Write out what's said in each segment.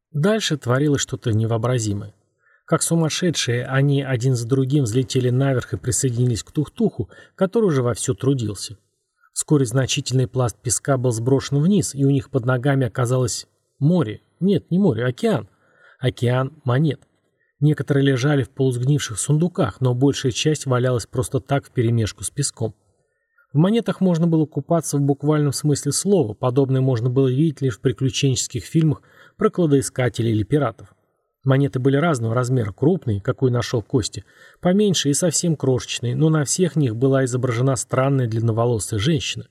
Дальше творилось что-то невообразимое. Как сумасшедшие, они один за другим взлетели наверх и присоединились к Тухтуху, который уже вовсю трудился. Вскоре значительный пласт песка был сброшен вниз, и у них под ногами оказалось море. Нет, не море, океан. Океан монет. Некоторые лежали в полусгнивших сундуках, но большая часть валялась просто так вперемешку с песком. В монетах можно было купаться в буквальном смысле слова, подобное можно было видеть лишь в приключенческих фильмах про кладоискателей или пиратов. Монеты были разного размера, крупные, какую нашел Костя, поменьше и совсем крошечные, но на всех них была изображена странная длинноволосая женщина.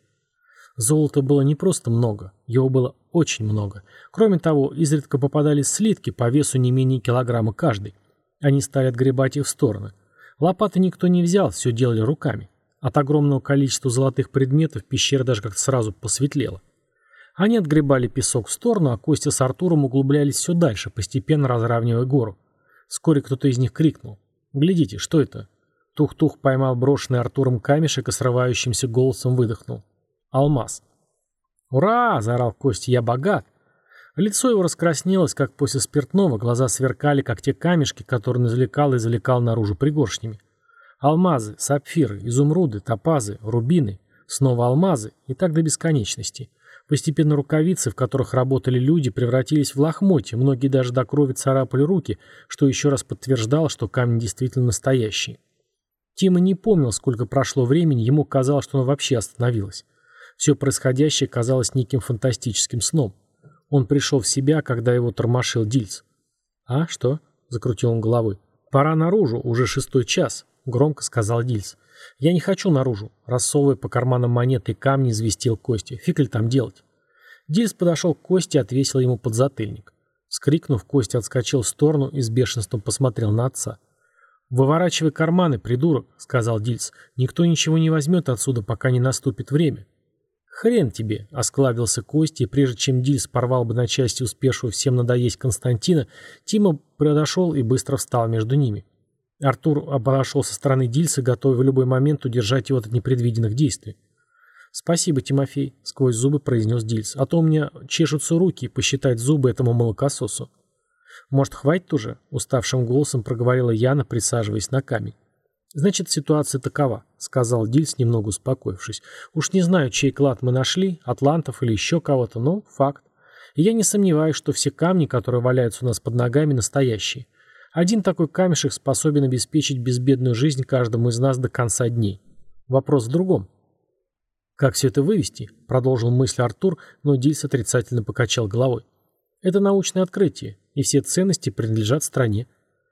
Золота было не просто много, его было очень много. Кроме того, изредка попадались слитки по весу не менее килограмма каждый. Они стали отгребать их в стороны. Лопаты никто не взял, все делали руками. От огромного количества золотых предметов пещера даже как-то сразу посветлела. Они отгребали песок в сторону, а Костя с Артуром углублялись все дальше, постепенно разравнивая гору. Вскоре кто-то из них крикнул: «Глядите, что это?» Тух-Тух поймал брошенный Артуром камешек и срывающимся голосом выдохнул: «Алмаз». «Ура!» – заорал Костя. «Я богат!» Лицо его раскраснелось, как после спиртного, глаза сверкали, как те камешки, которые он извлекал и извлекал наружу пригоршнями. Алмазы, сапфиры, изумруды, топазы, рубины, снова алмазы и так до бесконечности. Постепенно рукавицы, в которых работали люди, превратились в лохмотья, многие даже до крови царапали руки, что еще раз подтверждало, что камень действительно настоящий. Тима не помнил, сколько прошло времени, ему казалось, что оно вообще остановилось. Все происходящее казалось неким фантастическим сном. Он пришел в себя, когда его тормошил Дильц. «А, что?» – закрутил он головой. «Пора наружу, уже 6 час», – громко сказал Дильц. «Я не хочу наружу», – рассовывая по карманам монеты и камни, известил Костя. «Фиг ли там делать?» Дильц подошел к Косте и отвесил ему подзатыльник. Вскрикнув, Костя отскочил в сторону и с бешенством посмотрел на отца. «Выворачивай карманы, придурок», — сказал Дильц. «Никто ничего не возьмет отсюда, пока не наступит время». «Хрен тебе», — осклабился Костя, и прежде чем Дильц порвал бы на части успевшего всем надоесть Константина, Тима подошел и быстро встал между ними. Артур подошел со стороны Дильца, готовый в любой момент удержать его от непредвиденных действий. «Спасибо, Тимофей», — сквозь зубы произнес Дильц. «А то у меня чешутся руки посчитать зубы этому молокососу». «Может, хватит уже?» — уставшим голосом проговорила Яна, присаживаясь на камень. «Значит, ситуация такова», — сказал Дильц, немного успокоившись. «Уж не знаю, чей клад мы нашли, атлантов или еще кого-то, но факт. И я не сомневаюсь, что все камни, которые валяются у нас под ногами, настоящие. Один такой камешек способен обеспечить безбедную жизнь каждому из нас до конца дней. Вопрос в другом». «Как все это вывести?» — продолжил мысль Артур, но Дильц отрицательно покачал головой. «Это научное открытие, и все ценности принадлежат стране».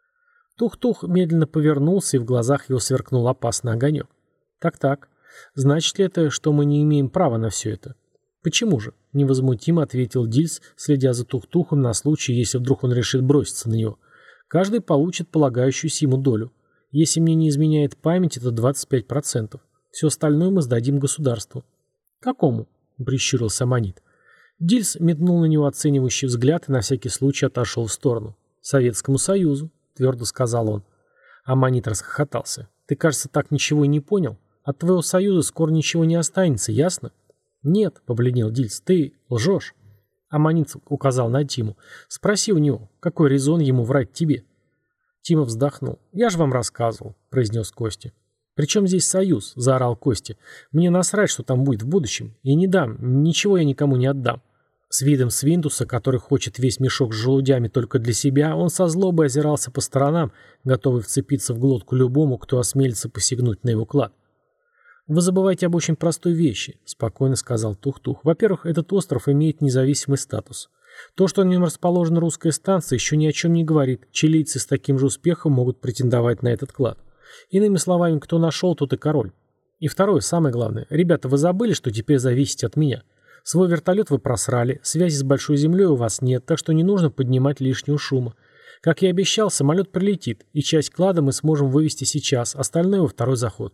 Тух-Тух медленно повернулся, и в глазах его сверкнул опасный огонек. «Так-так. Значит ли это, что мы не имеем права на все это?» «Почему же?» — невозмутимо ответил Дильц, следя за Тух-Тухом на случай, если вдруг он решит броситься на него. «Каждый получит полагающуюся ему долю. Если мне не изменяет память, это 25%. Все остальное мы сдадим государству». «Какому?» — прищурился Аммонит. Дильц метнул на него оценивающий взгляд и на всякий случай отошел в сторону. «Советскому Союзу», — твердо сказал он. Аммонит расхохотался. «Ты, кажется, так ничего и не понял. От твоего союза скоро ничего не останется, ясно?» «Нет», — побледнел Дильц, — «ты лжешь». Аммонит указал на Тиму. «Спроси у него, какой резон ему врать тебе?» Тима вздохнул. «Я же вам рассказывал», — произнес Костя. «При чем здесь союз?» — заорал Костя. «Мне насрать, что там будет в будущем. И не дам, ничего я никому не отдам». С видом свинтуса, который хочет весь мешок с желудями только для себя, он со злобой озирался по сторонам, готовый вцепиться в глотку любому, кто осмелится посягнуть на его клад. «Вы забываете об очень простой вещи», — спокойно сказал Тух-Тух. «Во-первых, этот остров имеет независимый статус. То, что на нем расположена русская станция, еще ни о чем не говорит. Чилийцы с таким же успехом могут претендовать на этот клад. Иными словами, кто нашел, тот и король. И второе, самое главное. Ребята, вы забыли, что теперь зависите от меня? Свой вертолет вы просрали, связи с Большой Землей у вас нет, так что не нужно поднимать лишнего шума. Как я обещал, самолет прилетит, и часть клада мы сможем вывести сейчас, остальное во второй заход».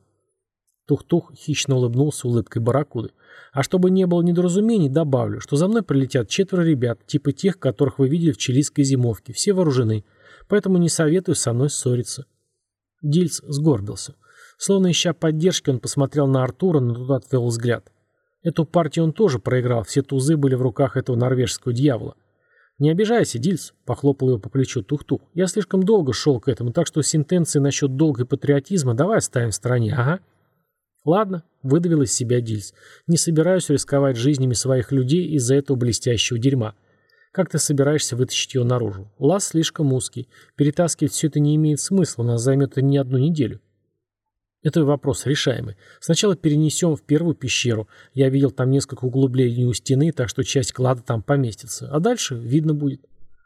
Тух-Тух хищно улыбнулся улыбкой барракуды. «А чтобы не было недоразумений, добавлю, что за мной прилетят 4 ребят, типа тех, которых вы видели в чилийской зимовке, все вооружены, поэтому не советую со мной ссориться». Дильц сгорбился. Словно ища поддержки, он посмотрел на Артура, но тот отвел взгляд. Эту партию он тоже проиграл, все тузы были в руках этого норвежского дьявола. «Не обижайся, Дильс», — похлопал его по плечу Тух-Тух. «Я слишком долго шел к этому, так что сентенции насчет долга и патриотизма давай оставим в стороне, ага». «Ладно», — выдавил из себя Дильс. «Не собираюсь рисковать жизнями своих людей из-за этого блестящего дерьма. Как ты собираешься вытащить его наружу? Лаз слишком узкий. Перетаскивать все это не имеет смысла, у нас займет это не одну неделю». «Это вопрос решаемый. Сначала перенесем в первую пещеру. Я видел там несколько углублений у стены, так что часть клада там поместится. А дальше видно будет».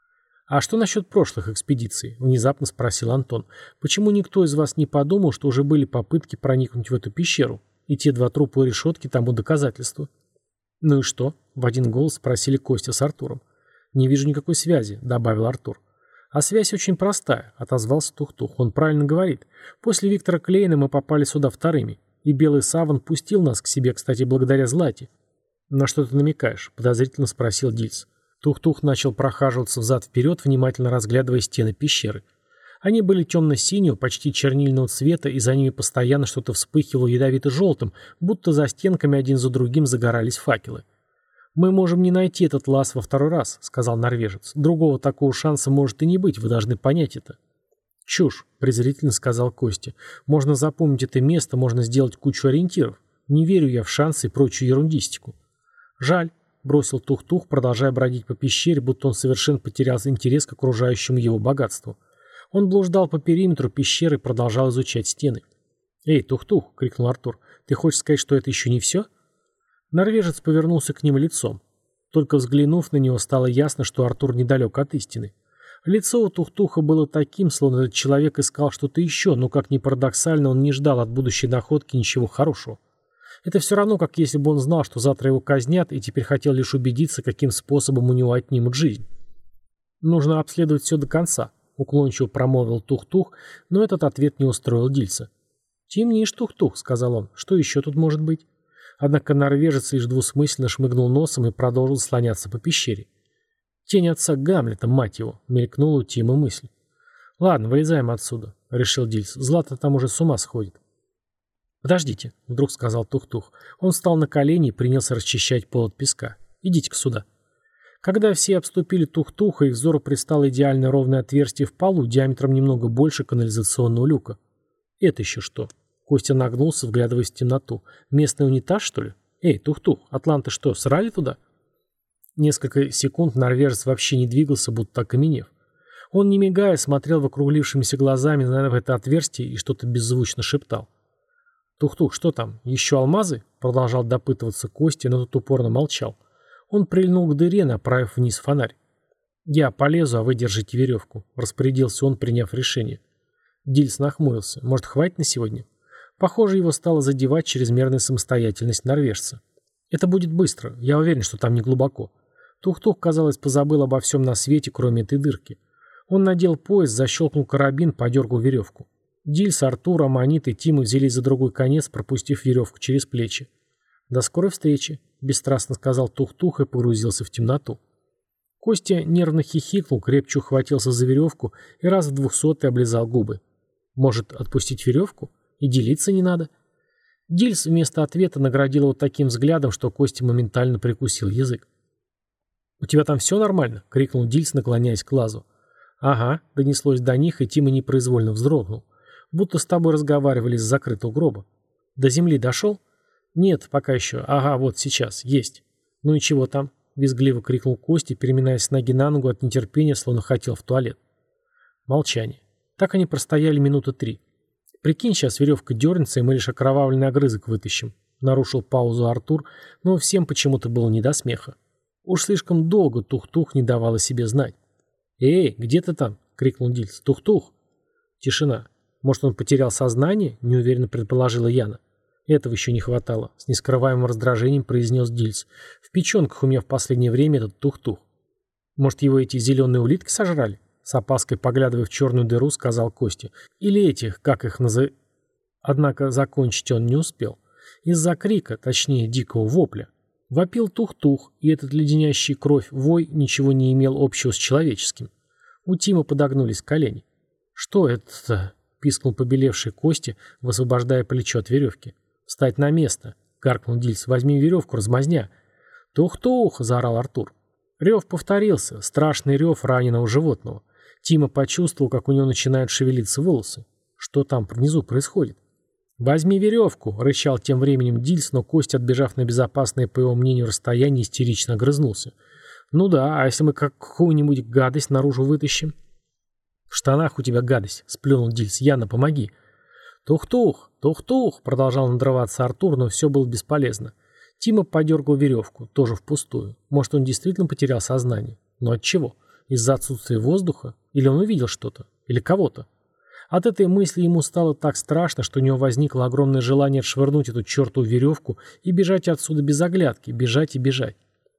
«А что насчет прошлых экспедиций?» — внезапно спросил Антон. «Почему никто из вас не подумал, что уже были попытки проникнуть в эту пещеру? И те два трупа у решетки тому доказательство». «Ну и что?» — в один голос спросили Костя с Артуром. «Не вижу никакой связи», — добавил Артур. «А связь очень простая», — отозвался Тух-Тух. «Он правильно говорит. После Виктора Клейна мы попали сюда вторыми. И Белый Саван пустил нас к себе, кстати, благодаря Злате». «На что ты намекаешь?» — подозрительно спросил Дильс. Тух-Тух начал прохаживаться взад-вперед, внимательно разглядывая стены пещеры. Они были темно-синего, почти чернильного цвета, и за ними постоянно что-то вспыхивало ядовито-желтым, будто за стенками один за другим загорались факелы. «Мы можем не найти этот лаз во второй раз», — сказал норвежец. «Другого такого шанса может и не быть, вы должны понять это». «Чушь», — презрительно сказал Костя. «Можно запомнить это место, можно сделать кучу ориентиров. Не верю я в шансы и прочую ерундистику». «Жаль», — бросил Тух-Тух, продолжая бродить по пещере, будто он совершенно потерял интерес к окружающему его богатству. Он блуждал по периметру пещеры и продолжал изучать стены. «Эй, Тух-Тух!» — крикнул Артур. «Ты хочешь сказать, что это еще не все?» Норвежец повернулся к ним лицом. Только взглянув на него, стало ясно, что Артур недалек от истины. Лицо у Тух-Туха было таким, словно этот человек искал что-то еще, но, как ни парадоксально, он не ждал от будущей находки ничего хорошего. Это все равно, как если бы он знал, что завтра его казнят, и теперь хотел лишь убедиться, каким способом у него отнимут жизнь. «Нужно обследовать все до конца», — уклончиво промолвил Тух-Тух, но этот ответ не устроил Дильса. «Темнишь, Тух-Тух», — сказал он. «Что еще тут может быть?» Однако норвежец лишь двусмысленно шмыгнул носом и продолжил слоняться по пещере. «Тень отца Гамлета, мать его!» — мелькнула у Тима мысль. «Ладно, вылезаем отсюда», — решил Дильс. «Злата там уже с ума сходит». «Подождите», — вдруг сказал Тух-Тух. Он встал на колени и принялся расчищать пол от песка. «Идите-ка сюда». Когда все обступили Тух-Туха, их взору предстало идеально ровное отверстие в полу диаметром немного больше канализационного люка. «Это еще что?» Костя нагнулся, вглядываясь в темноту. «Местный унитаз, что ли? Эй, Тух-Тух, атланты что, срали туда?» Несколько секунд норвежец вообще не двигался, будто окаменев. Он, не мигая, смотрел в округлившимися глазами на это отверстие и что-то беззвучно шептал. «Тух-Тух, что там, еще алмазы?» Продолжал допытываться Костя, но тот упорно молчал. Он прильнул к дыре, направив вниз фонарь. «Я полезу, а вы держите веревку», — распорядился он, приняв решение. Дильс нахмурился. «Может, хватит на сегодня?» Похоже, его стало задевать чрезмерная самостоятельность норвежца. «Это будет быстро. Я уверен, что там не глубоко». Тух-Тух, казалось, позабыл обо всем на свете, кроме этой дырки. Он надел пояс, защелкнул карабин, подергал веревку. Дильс, Артур, Аммонит и Тима взялись за другой конец, пропустив веревку через плечи. «До скорой встречи», — бесстрастно сказал Тух-Тух и погрузился в темноту. Костя нервно хихикнул, крепче ухватился за веревку и раз в 200-й облизал губы. «Может, отпустить веревку? И делиться не надо?» Дильс вместо ответа наградил его таким взглядом, что Костя моментально прикусил язык. «У тебя там все нормально?» — крикнул Дильс, наклоняясь к лазу. «Ага», — донеслось до них, и Тима непроизвольно вздрогнул. «Будто с тобой разговаривали из закрытого гроба». «До земли дошел?» «Нет, пока еще. Ага, вот сейчас. Есть». «Ну и чего там?» — визгливо крикнул Костя, переминаясь с ноги на ногу от нетерпения, словно хотел в туалет. Молчание. Так они простояли минуты 3. «Прикинь, сейчас веревка дернется, и мы лишь окровавленный огрызок вытащим», — нарушил паузу Артур, но всем почему-то было не до смеха. Уж слишком долго Тух-Тух не давал о себе знать. «Эй, где ты там?» — крикнул Дильс. «Тух-Тух!» Тишина. «Может, он потерял сознание?» — неуверенно предположила Яна. «Этого еще не хватало», — с нескрываемым раздражением произнес Дильс. «В печенках у меня в последнее время этот Тух-Тух». «Может, его эти зеленые улитки сожрали?» С опаской поглядывая в черную дыру, сказал Костя. «Или этих, как их называют?» Однако закончить он не успел. Из-за крика, точнее дикого вопля, вопил Тух-Тух, и этот леденящий кровь вой ничего не имел общего с человеческим. У Тима подогнулись колени. «Что это?» — пискнул побелевший Костя, высвобождая плечо от веревки. «Встать на место!» — гаркнул Дильс. «Возьми веревку, размазня!» «Тух-Тух!» — заорал Артур. Рев повторился, страшный рев раненого животного. Тима почувствовал, как у него начинают шевелиться волосы. Что там внизу происходит? «Возьми веревку!» — рычал тем временем Дильс, но Костя, отбежав на безопасное, по его мнению, расстояние, истерично огрызнулся. «Ну да, а если мы какую-нибудь гадость наружу вытащим?» «В штанах у тебя гадость!» — сплюнул Дильс. «Яна, помоги!» «Тух-тух! Тух-тух!» — продолжал надрываться Артур, но все было бесполезно. Тима подергал веревку, тоже впустую. Может, он действительно потерял сознание. Но от чего? Из-за отсутствия воздуха? Или он увидел что-то? Или кого-то? От этой мысли ему стало так страшно, что у него возникло огромное желание отшвырнуть эту чертову веревку и бежать отсюда без оглядки, бежать и бежать.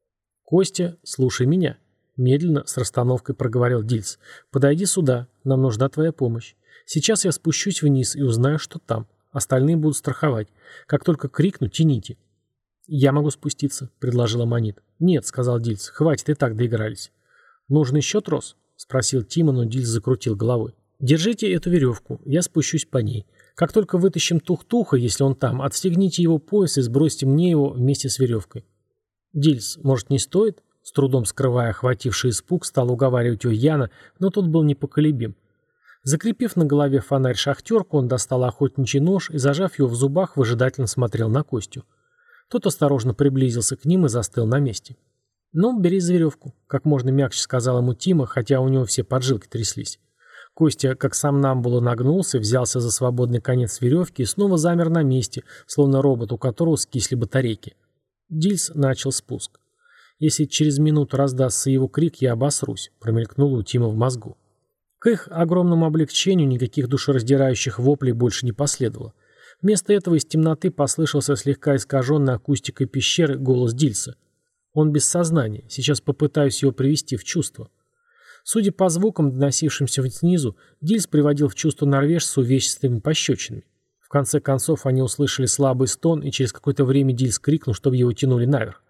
«Костя, слушай меня», — медленно, с расстановкой проговорил Дильс. «Подойди сюда, нам нужна твоя помощь. Сейчас я спущусь вниз и узнаю, что там. Остальные будут страховать. Как только крикну, тяните». «Я могу спуститься», — предложила Манит. «Нет», — сказал Дильс, — «хватит, и так доигрались». «Нужен еще трос?» — спросил Тима, но Дильс закрутил головой. «Держите эту веревку, я спущусь по ней. Как только вытащим Тух-Туха, если он там, отстегните его пояс и сбросьте мне его вместе с веревкой». «Дильс, может, не стоит?» С трудом скрывая охвативший испуг, стал уговаривать его Яна, но тот был непоколебим. Закрепив на голове фонарь-шахтерку, он достал охотничий нож и, зажав его в зубах, выжидательно смотрел на Костю. Тот осторожно приблизился к ним и застыл на месте. «Ну, бери за веревку», — как можно мягче сказал ему Тима, хотя у него все поджилки тряслись. Костя, как сам намбула, нагнулся, взялся за свободный конец веревки и снова замер на месте, словно робот, у которого скисли батарейки. Дильс начал спуск. «Если через минуту раздастся его крик, я обосрусь», — промелькнуло у Тима в мозгу. К их огромному облегчению никаких душераздирающих воплей больше не последовало. Вместо этого из темноты послышался слегка искаженный акустикой пещеры голос Дильса. «Он без сознания. Сейчас попытаюсь его привести в чувство». Судя по звукам, доносившимся снизу, Дильс приводил в чувство норвежца увесистыми пощечинами. В конце концов они услышали слабый стон, и через какое-то время Дильс крикнул, чтобы его тянули наверх.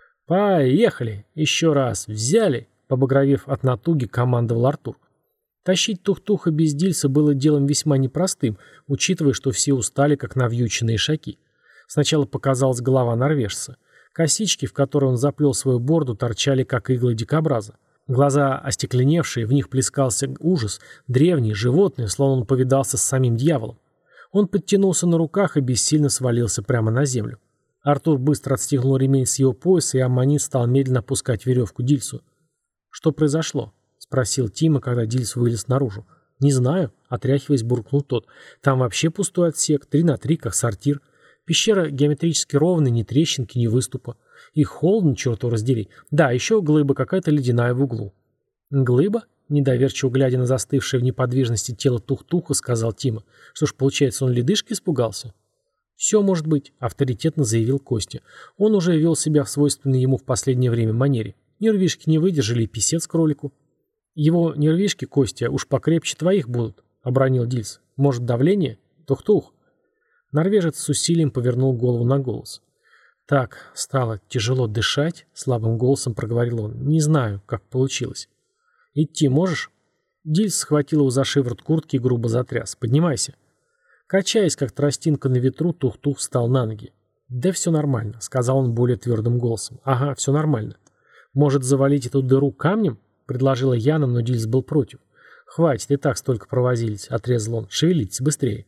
«Поехали! Еще раз! Взяли!» Побагровев от натуги, командовал Артур. Тащить Тух-Туха без Дильса было делом весьма непростым, учитывая, что все устали, как навьюченные ишаки. Сначала показалась голова норвежца. Косички, в которые он заплел свою бороду, торчали, как иглы дикобраза. Глаза остекленевшие, в них плескался ужас, древний, животный, словно он повидался с самим дьяволом. Он подтянулся на руках и бессильно свалился прямо на землю. Артур быстро отстегнул ремень с его пояса, и аммонит стал медленно опускать веревку Дильсу. «Что произошло?» — спросил Тима, когда Дильс вылез наружу. «Не знаю», — отряхиваясь, буркнул тот. «Там вообще пустой отсек, 3 на 3, как сортир. Пещера геометрически ровная, ни трещинки, ни выступа. И холодно, черт его раздери. Да, еще глыба какая-то ледяная в углу». «Глыба?» — недоверчиво глядя на застывшее в неподвижности тело Тух-Туха, сказал Тима. «Что ж, получается, он ледышки испугался?» «Все может быть», — авторитетно заявил Костя. Он уже вел себя в свойственной ему в последнее время манере. Нервишки не выдержали и писец кролику. «Его нервишки, Костя, уж покрепче твоих будут», — обронил Дильс. «Может, давление? Тух-Тух». Норвежец с усилием повернул голову на голос. «Так, стало тяжело дышать», — слабым голосом проговорил он. «Не знаю, как получилось». «Идти можешь?» Дильс схватил его за шиворот куртки и грубо затряс. «Поднимайся». Качаясь, как тростинка на ветру, Тух-Тух встал на ноги. «Да все нормально», — сказал он более твердым голосом. «Ага, все нормально». «Может, завалить эту дыру камнем?» — предложила Яна, но Дильс был против. «Хватит, и так столько провозились», — отрезал он. «Шевелитесь быстрее».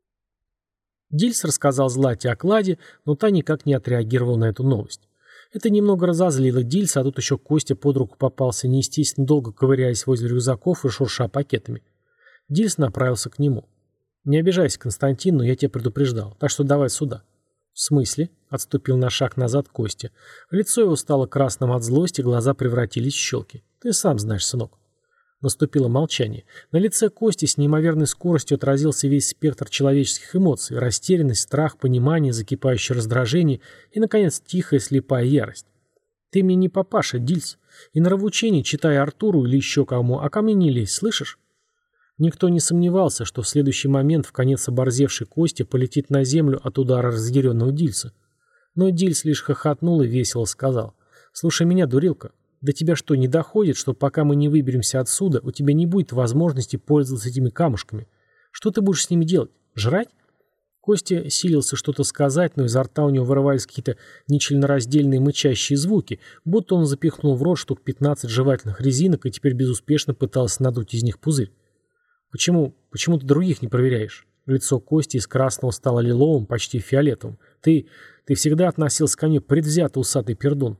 Дильс рассказал Злате о кладе, но та никак не отреагировала на эту новость. Это немного разозлило Дильса, а тут еще Костя под руку попался, неестественно долго ковыряясь возле рюкзаков и шурша пакетами. Дильс направился к нему. «Не обижайся, Константин, но я тебя предупреждал, так что давай сюда». «В смысле?» — отступил на шаг назад Костя. Лицо его стало красным от злости, глаза превратились в щелки. «Ты сам знаешь, сынок». Наступило молчание. На лице Кости с неимоверной скоростью отразился весь спектр человеческих эмоций: растерянность, страх, понимание, закипающее раздражение и, наконец, тихая слепая ярость. «Ты мне не папаша, Дильс, и нравоучение читай Артуру или еще кому, а ко мне не лезь, слышишь?» Никто не сомневался, что в следующий момент вконец оборзевший Костя полетит на землю от удара разъяренного Дильса. Но Дильс лишь хохотнул и весело сказал: «Слушай меня, дурилка, до тебя что, не доходит, что пока мы не выберемся отсюда, у тебя не будет возможности пользоваться этими камушками? Что ты будешь с ними делать? Жрать?» Костя силился что-то сказать, но изо рта у него вырывались какие-то нечленораздельные мычащие звуки, будто он запихнул в рот штук 15 жевательных резинок и теперь безуспешно пытался надуть из них пузырь. Почему ты других не проверяешь? Лицо Кости из красного стало лиловым, почти фиолетовым. Ты всегда относился ко мне предвзято, усатый пердун.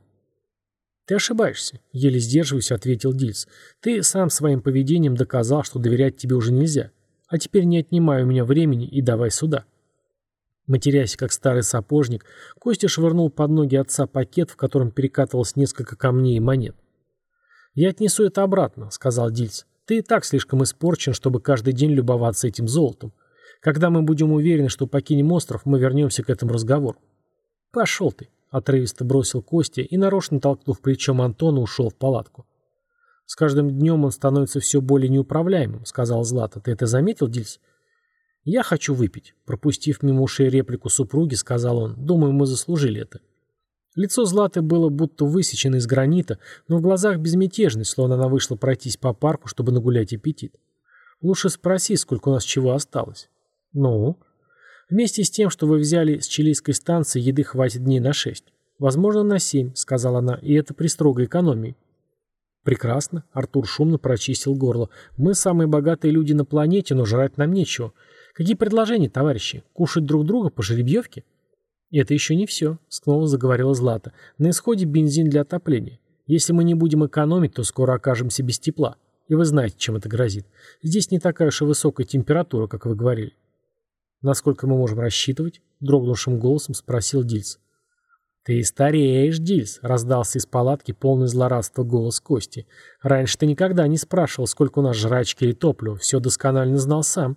Ты ошибаешься, еле сдерживаясь, ответил Дильс. Ты сам своим поведением доказал, что доверять тебе уже нельзя. А теперь не отнимай у меня времени и давай сюда. Матерясь, как старый сапожник, Костя швырнул под ноги отца пакет, в котором перекатывалось несколько камней и монет. «Я отнесу это обратно», — сказал Дильс. «Ты и так слишком испорчен, чтобы каждый день любоваться этим золотом. Когда мы будем уверены, что покинем остров, мы вернемся к этому разговору». «Пошел ты», — отрывисто бросил Костя и, нарочно толкнув плечом Антона, ушел в палатку. «С каждым днем он становится все более неуправляемым», — сказал Злата. «Ты это заметил, Дильс?» «Я хочу выпить», — пропустив мимо ушей реплику супруги, сказал он. «Думаю, мы заслужили это». Лицо Златы было будто высечено из гранита, но в глазах безмятежность, словно она вышла пройтись по парку, чтобы нагулять аппетит. «Лучше спроси, сколько у нас чего осталось». «Ну?» «Вместе с тем, что вы взяли с чилийской станции, еды хватит дней на 6. Возможно, на 7», — сказала она, — «и это при строгой экономии». «Прекрасно», — Артур шумно прочистил горло. «Мы самые богатые люди на планете, но жрать нам нечего. Какие предложения, товарищи? Кушать друг друга по жеребьевке?» «Это еще не все», — снова заговорила Злата. «На исходе бензин для отопления. Если мы не будем экономить, то скоро окажемся без тепла. И вы знаете, чем это грозит. Здесь не такая уж и высокая температура, как вы говорили». «Насколько мы можем рассчитывать?» — дрогнувшим голосом спросил Дильс. «Ты стареешь, Дильс», — раздался из палатки полный злорадства голос Кости. «Раньше ты никогда не спрашивал, сколько у нас жрачки или топлива. Все досконально знал сам».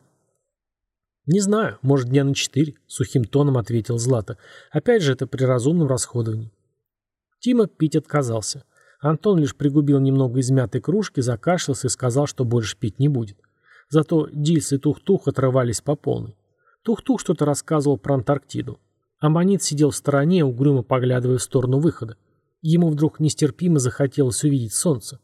«Не знаю, может, дня на 4», — сухим тоном ответил Злата. «Опять же, это при разумном расходовании». Тима пить отказался. Антон лишь пригубил немного измятой кружки, закашлялся и сказал, что больше пить не будет. Зато Дильс и Тух-Тух отрывались по полной. Тух-Тух что-то рассказывал про Антарктиду. Аммонит сидел в стороне, угрюмо поглядывая в сторону выхода. Ему вдруг нестерпимо захотелось увидеть солнце.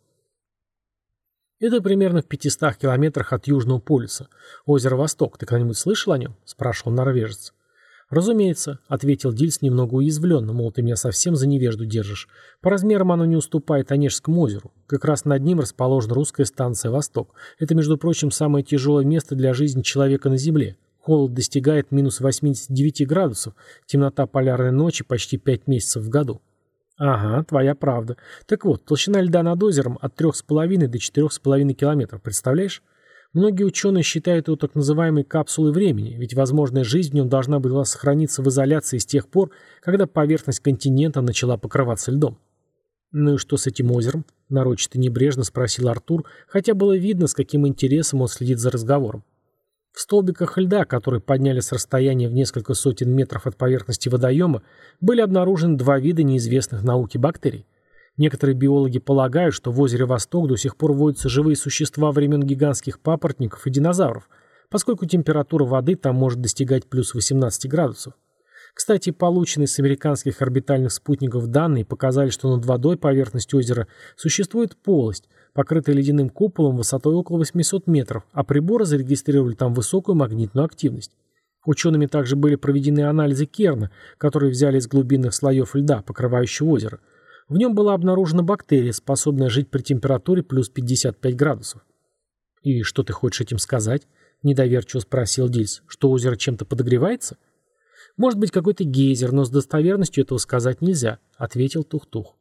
«Это примерно в 500 километрах от Южного полюса. Озеро Восток. Ты когда-нибудь слышал о нем?» — спрашивал норвежец. «Разумеется», — ответил Дильс немного уязвленно, мол, ты меня совсем за невежду держишь. По размерам оно не уступает Онежскому озеру. Как раз над ним расположена русская станция «Восток». Это, между прочим, самое тяжелое место для жизни человека на Земле. Холод достигает минус 89 градусов, темнота полярной ночи почти 5 месяцев в году. «Ага, твоя правда. Так вот, толщина льда над озером от 3,5 до 4,5 километров, представляешь? Многие ученые считают его так называемой капсулой времени, ведь возможная жизнь в нем должна была сохраниться в изоляции с тех пор, когда поверхность континента начала покрываться льдом». «Ну и что с этим озером?» — нарочито небрежно спросил Артур, хотя было видно, с каким интересом он следит за разговором. В столбиках льда, которые подняли с расстояния в несколько сотен метров от поверхности водоема, были обнаружены два вида неизвестных науке бактерий. Некоторые биологи полагают, что в озере Восток до сих пор водятся живые существа времен гигантских папоротников и динозавров, поскольку температура воды там может достигать плюс 18 градусов. Кстати, полученные с американских орбитальных спутников данные показали, что над водой поверхности озера существует полость, покрытая ледяным куполом высотой около 800 метров, а приборы зарегистрировали там высокую магнитную активность. Учеными также были проведены анализы Керна, которые взяли из глубинных слоев льда, покрывающего озеро. В нем была обнаружена бактерия, способная жить при температуре плюс 55 градусов. «И что ты хочешь этим сказать?» – недоверчиво спросил Дильс. «Что озеро чем-то подогревается?» «Может быть, какой-то гейзер, но с достоверностью этого сказать нельзя», — ответил Тух-Тух.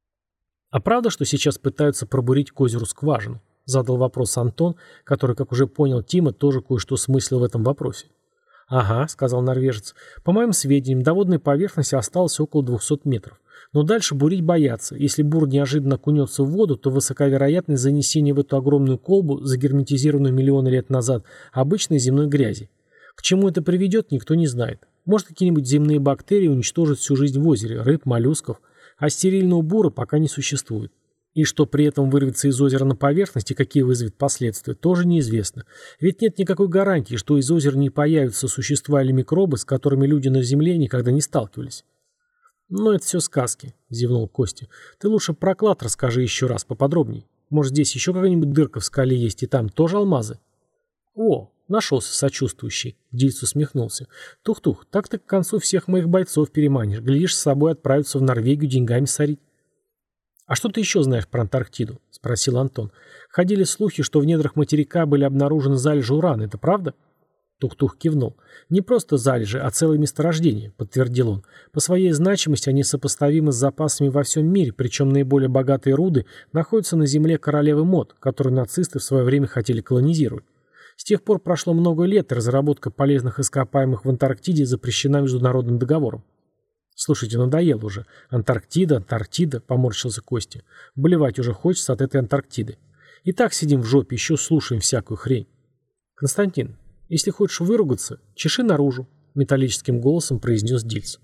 «А правда, что сейчас пытаются пробурить к озеру скважину?» — задал вопрос Антон, который, как уже понял Тима, тоже кое-что смыслил в этом вопросе. «Ага», — сказал норвежец. «По моим сведениям, до водной поверхности осталось около 200 метров. Но дальше бурить боятся. Если бур неожиданно окунется в воду, то высока вероятность занесения в эту огромную колбу, загерметизированную миллионы лет назад, обычной земной грязи. К чему это приведет, никто не знает. Может, какие-нибудь земные бактерии уничтожат всю жизнь в озере, рыб, моллюсков, а стерильного бура пока не существует. И что при этом вырвется из озера на поверхность и какие вызовет последствия, тоже неизвестно. Ведь нет никакой гарантии, что из озера не появятся существа или микробы, с которыми люди на Земле никогда не сталкивались. «Но это все сказки», — зевнул Костя. «Ты лучше про клад расскажи еще раз поподробней. Может, здесь еще какая-нибудь дырка в скале есть, и там тоже алмазы?» «О, Нашелся сочувствующий. Дильс усмехнулся. Тух-тух, так ты к концу всех моих бойцов переманишь. Глядишь, с собой отправиться в Норвегию деньгами сорить. «А что ты еще знаешь про Антарктиду?» — спросил Антон. «Ходили слухи, что в недрах материка были обнаружены залежи урана. Это правда?» Тух-тух кивнул. «Не просто залежи, а целые месторождения», — подтвердил он. «По своей значимости они сопоставимы с запасами во всем мире, причем наиболее богатые руды находятся на земле королевы Мод, которую нацисты в свое время хотели колонизировать. С тех пор прошло много лет, и разработка полезных ископаемых в Антарктиде запрещена международным договором». «Слушайте, надоело уже. Антарктида, поморщился Костя. Блевать уже хочется от этой Антарктиды. И так сидим в жопе, еще слушаем всякую хрень». «Константин, если хочешь выругаться, чеши наружу», — металлическим голосом произнес Дильс.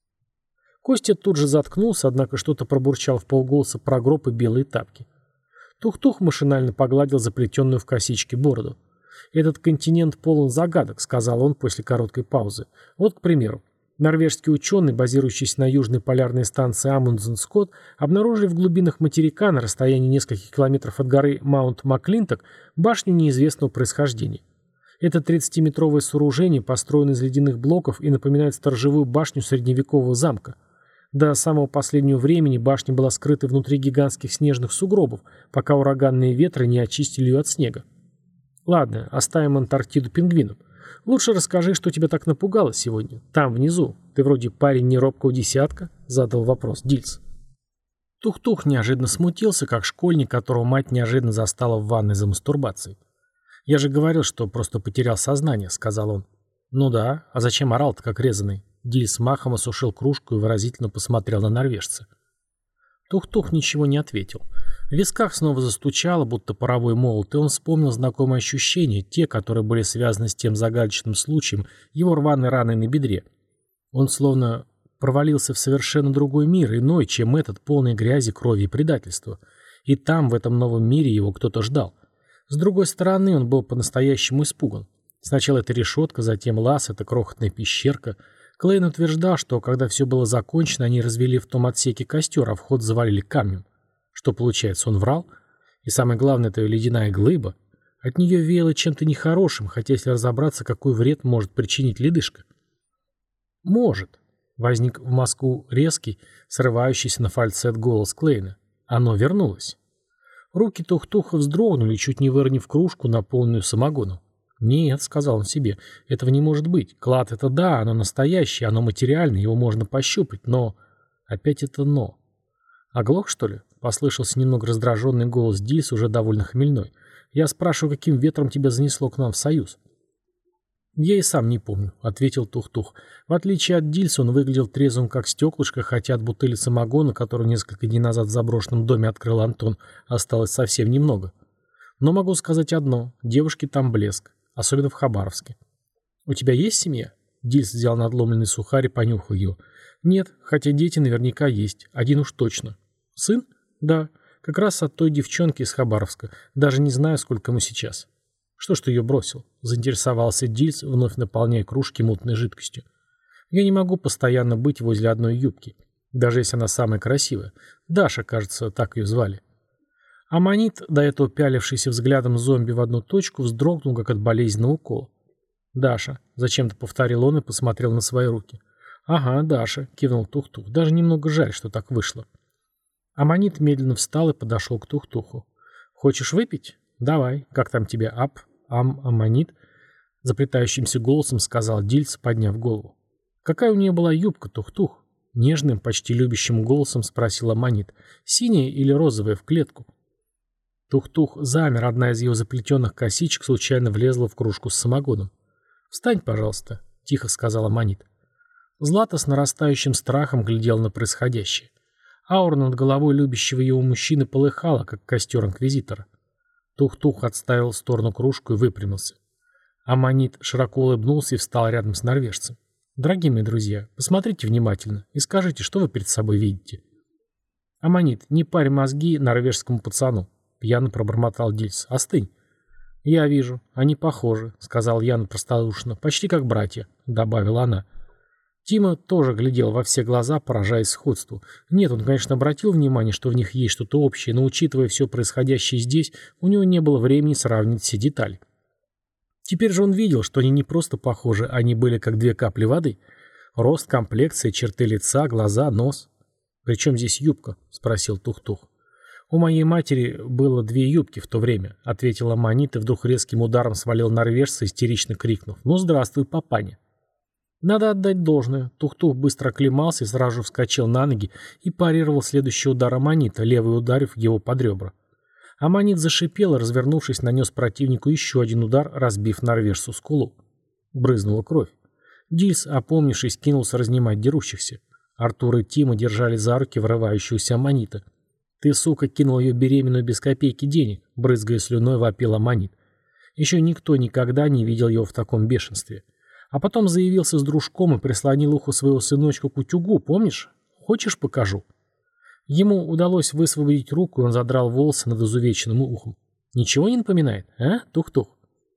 Костя тут же заткнулся, однако что-то пробурчал в полголоса про гроб и белые тапки. Тух-тух машинально погладил заплетенную в косички бороду. «Этот континент полон загадок», — сказал он после короткой паузы. «Вот, к примеру, норвежские ученые, базирующиеся на южной полярной станции Амундсен-Скотт, обнаружили в глубинах материка на расстоянии нескольких километров от горы Маунт-Маклинток башню неизвестного происхождения. Это 30-метровое сооружение построено из ледяных блоков и напоминает сторожевую башню средневекового замка. До самого последнего времени башня была скрыта внутри гигантских снежных сугробов, пока ураганные ветры не очистили ее от снега. Ладно, оставим Антарктиду пингвинам. Лучше расскажи, что тебя так напугало сегодня. Там, внизу. Ты вроде парень не робкого десятка?» — задал вопрос Дильс. Тух-тух неожиданно смутился, как школьник, которого мать неожиданно застала в ванной за мастурбацией. «Я же говорил, что просто потерял сознание», — сказал он. «Ну да, а зачем орал-то как резаный?» Дильс махом осушил кружку и выразительно посмотрел на норвежца. Тух-тух ничего не ответил. В висках снова застучало, будто паровой молот, и он вспомнил знакомые ощущения, те, которые были связаны с тем загадочным случаем, его рваной раной на бедре. Он словно провалился в совершенно другой мир, иной, чем этот, полный грязи, крови и предательства. И там, в этом новом мире, его кто-то ждал. С другой стороны, он был по-настоящему испуган. Сначала эта решетка, затем лаз, эта крохотная пещерка. Клейн утверждал, что, когда все было закончено, они развели в том отсеке костер, а вход завалили камнем. Что получается, он врал? И самое главное, это ледяная глыба. От нее веяло чем-то нехорошим, хотя если разобраться, какой вред может причинить ледышка. Может. Возник в мозгу резкий, срывающийся на фальцет голос Клейна. Оно вернулось. Руки Тух-туха вздрогнули, чуть не выронив кружку, наполненную самогоном. «Нет», — сказал он себе, — «этого не может быть. Клад — это да, оно настоящее, оно материальное, его можно пощупать, но...» Опять это «но». «Оглох, что ли?» — послышался немного раздраженный голос Дильс, уже довольно хмельной. «Я спрашиваю, каким ветром тебя занесло к нам в Союз?» «Я и сам не помню», — ответил Тух-тух. В отличие от Дильса, он выглядел трезвым, как стеклышко, хотя от бутыли самогона, которую несколько дней назад в заброшенном доме открыл Антон, осталось совсем немного. «Но могу сказать одно. Девушки там блеск. Особенно в Хабаровске». «У тебя есть семья?» Дильс взял надломленный сухарь и понюхал его. «Нет, хотя дети наверняка есть. Один уж точно». «Сын?» «Да. Как раз от той девчонки из Хабаровска. Даже не знаю, сколько ему сейчас». «Что ж ты ее бросил?» — заинтересовался Дильс, вновь наполняя кружки мутной жидкостью. «Я не могу постоянно быть возле одной юбки, даже если она самая красивая. Даша, кажется, так ее звали». Аммонит, до этого пялившийся взглядом зомби в одну точку, вздрогнул, как от болезненного укола. «Даша», — зачем-то повторил он и посмотрел на свои руки. «Ага, Даша», — кивнул Тух-тух. «Даже немного жаль, что так вышло». Аммонит медленно встал и подошел к Тух-туху. «Хочешь выпить? Давай. Как там тебе, Аммонит?» Заплетающимся голосом сказал Дильс, подняв голову. «Какая у нее была юбка, Тух-тух?» Нежным, почти любящим голосом спросил Аммонит. «Синяя или розовая в клетку?» Тух-тух замер, одна из его заплетенных косичек случайно влезла в кружку с самогоном. «Встань, пожалуйста», — тихо сказал Аммонит. Злата с нарастающим страхом глядел на происходящее. Аура над головой любящего его мужчины полыхала, как костер инквизитора. Тух-тух отставил в сторону кружку и выпрямился. Аммонит широко улыбнулся и встал рядом с норвежцем. «Дорогие мои друзья, посмотрите внимательно и скажите, что вы перед собой видите». «Аммонит, не парь мозги норвежскому пацану», — пьяно пробормотал Дильс. «Остынь». «Я вижу, они похожи», — сказал Ян простодушно. «Почти как братья», — добавила она. Тима тоже глядел во все глаза, поражаясь сходству. Нет, он, конечно, обратил внимание, что в них есть что-то общее, но, учитывая все происходящее здесь, у него не было времени сравнить все детали. Теперь же он видел, что они не просто похожи, они были как две капли воды. Рост, комплекция, черты лица, глаза, нос. «При чем здесь юбка?» — спросил Тух-Тух. «У моей матери было две юбки в то время», — ответила Аманит и вдруг резким ударом свалил норвежца, истерично крикнув: «Ну, здравствуй, папаня!» Надо отдать должное. Тух-Тух быстро оклемался и сразу же вскочил на ноги и парировал следующий удар Аманита, левый ударив его под ребра. Аманит зашипел и, развернувшись, нанес противнику еще один удар, разбив норвежцу скулу. Брызнула кровь. Дильс, опомнившись, кинулся разнимать дерущихся. Артур и Тима держали за руки врывающегося Аманита. «Ты, сука, кинул ее беременную без копейки денег», — брызгая слюной, вопил Аманит. Еще никто никогда не видел его в таком бешенстве. А потом заявился с дружком и прислонил ухо своего сыночка к утюгу, помнишь? Хочешь, покажу? Ему удалось высвободить руку, и он задрал волосы над изувеченным ухом. Ничего не напоминает, а, Тух-Тух?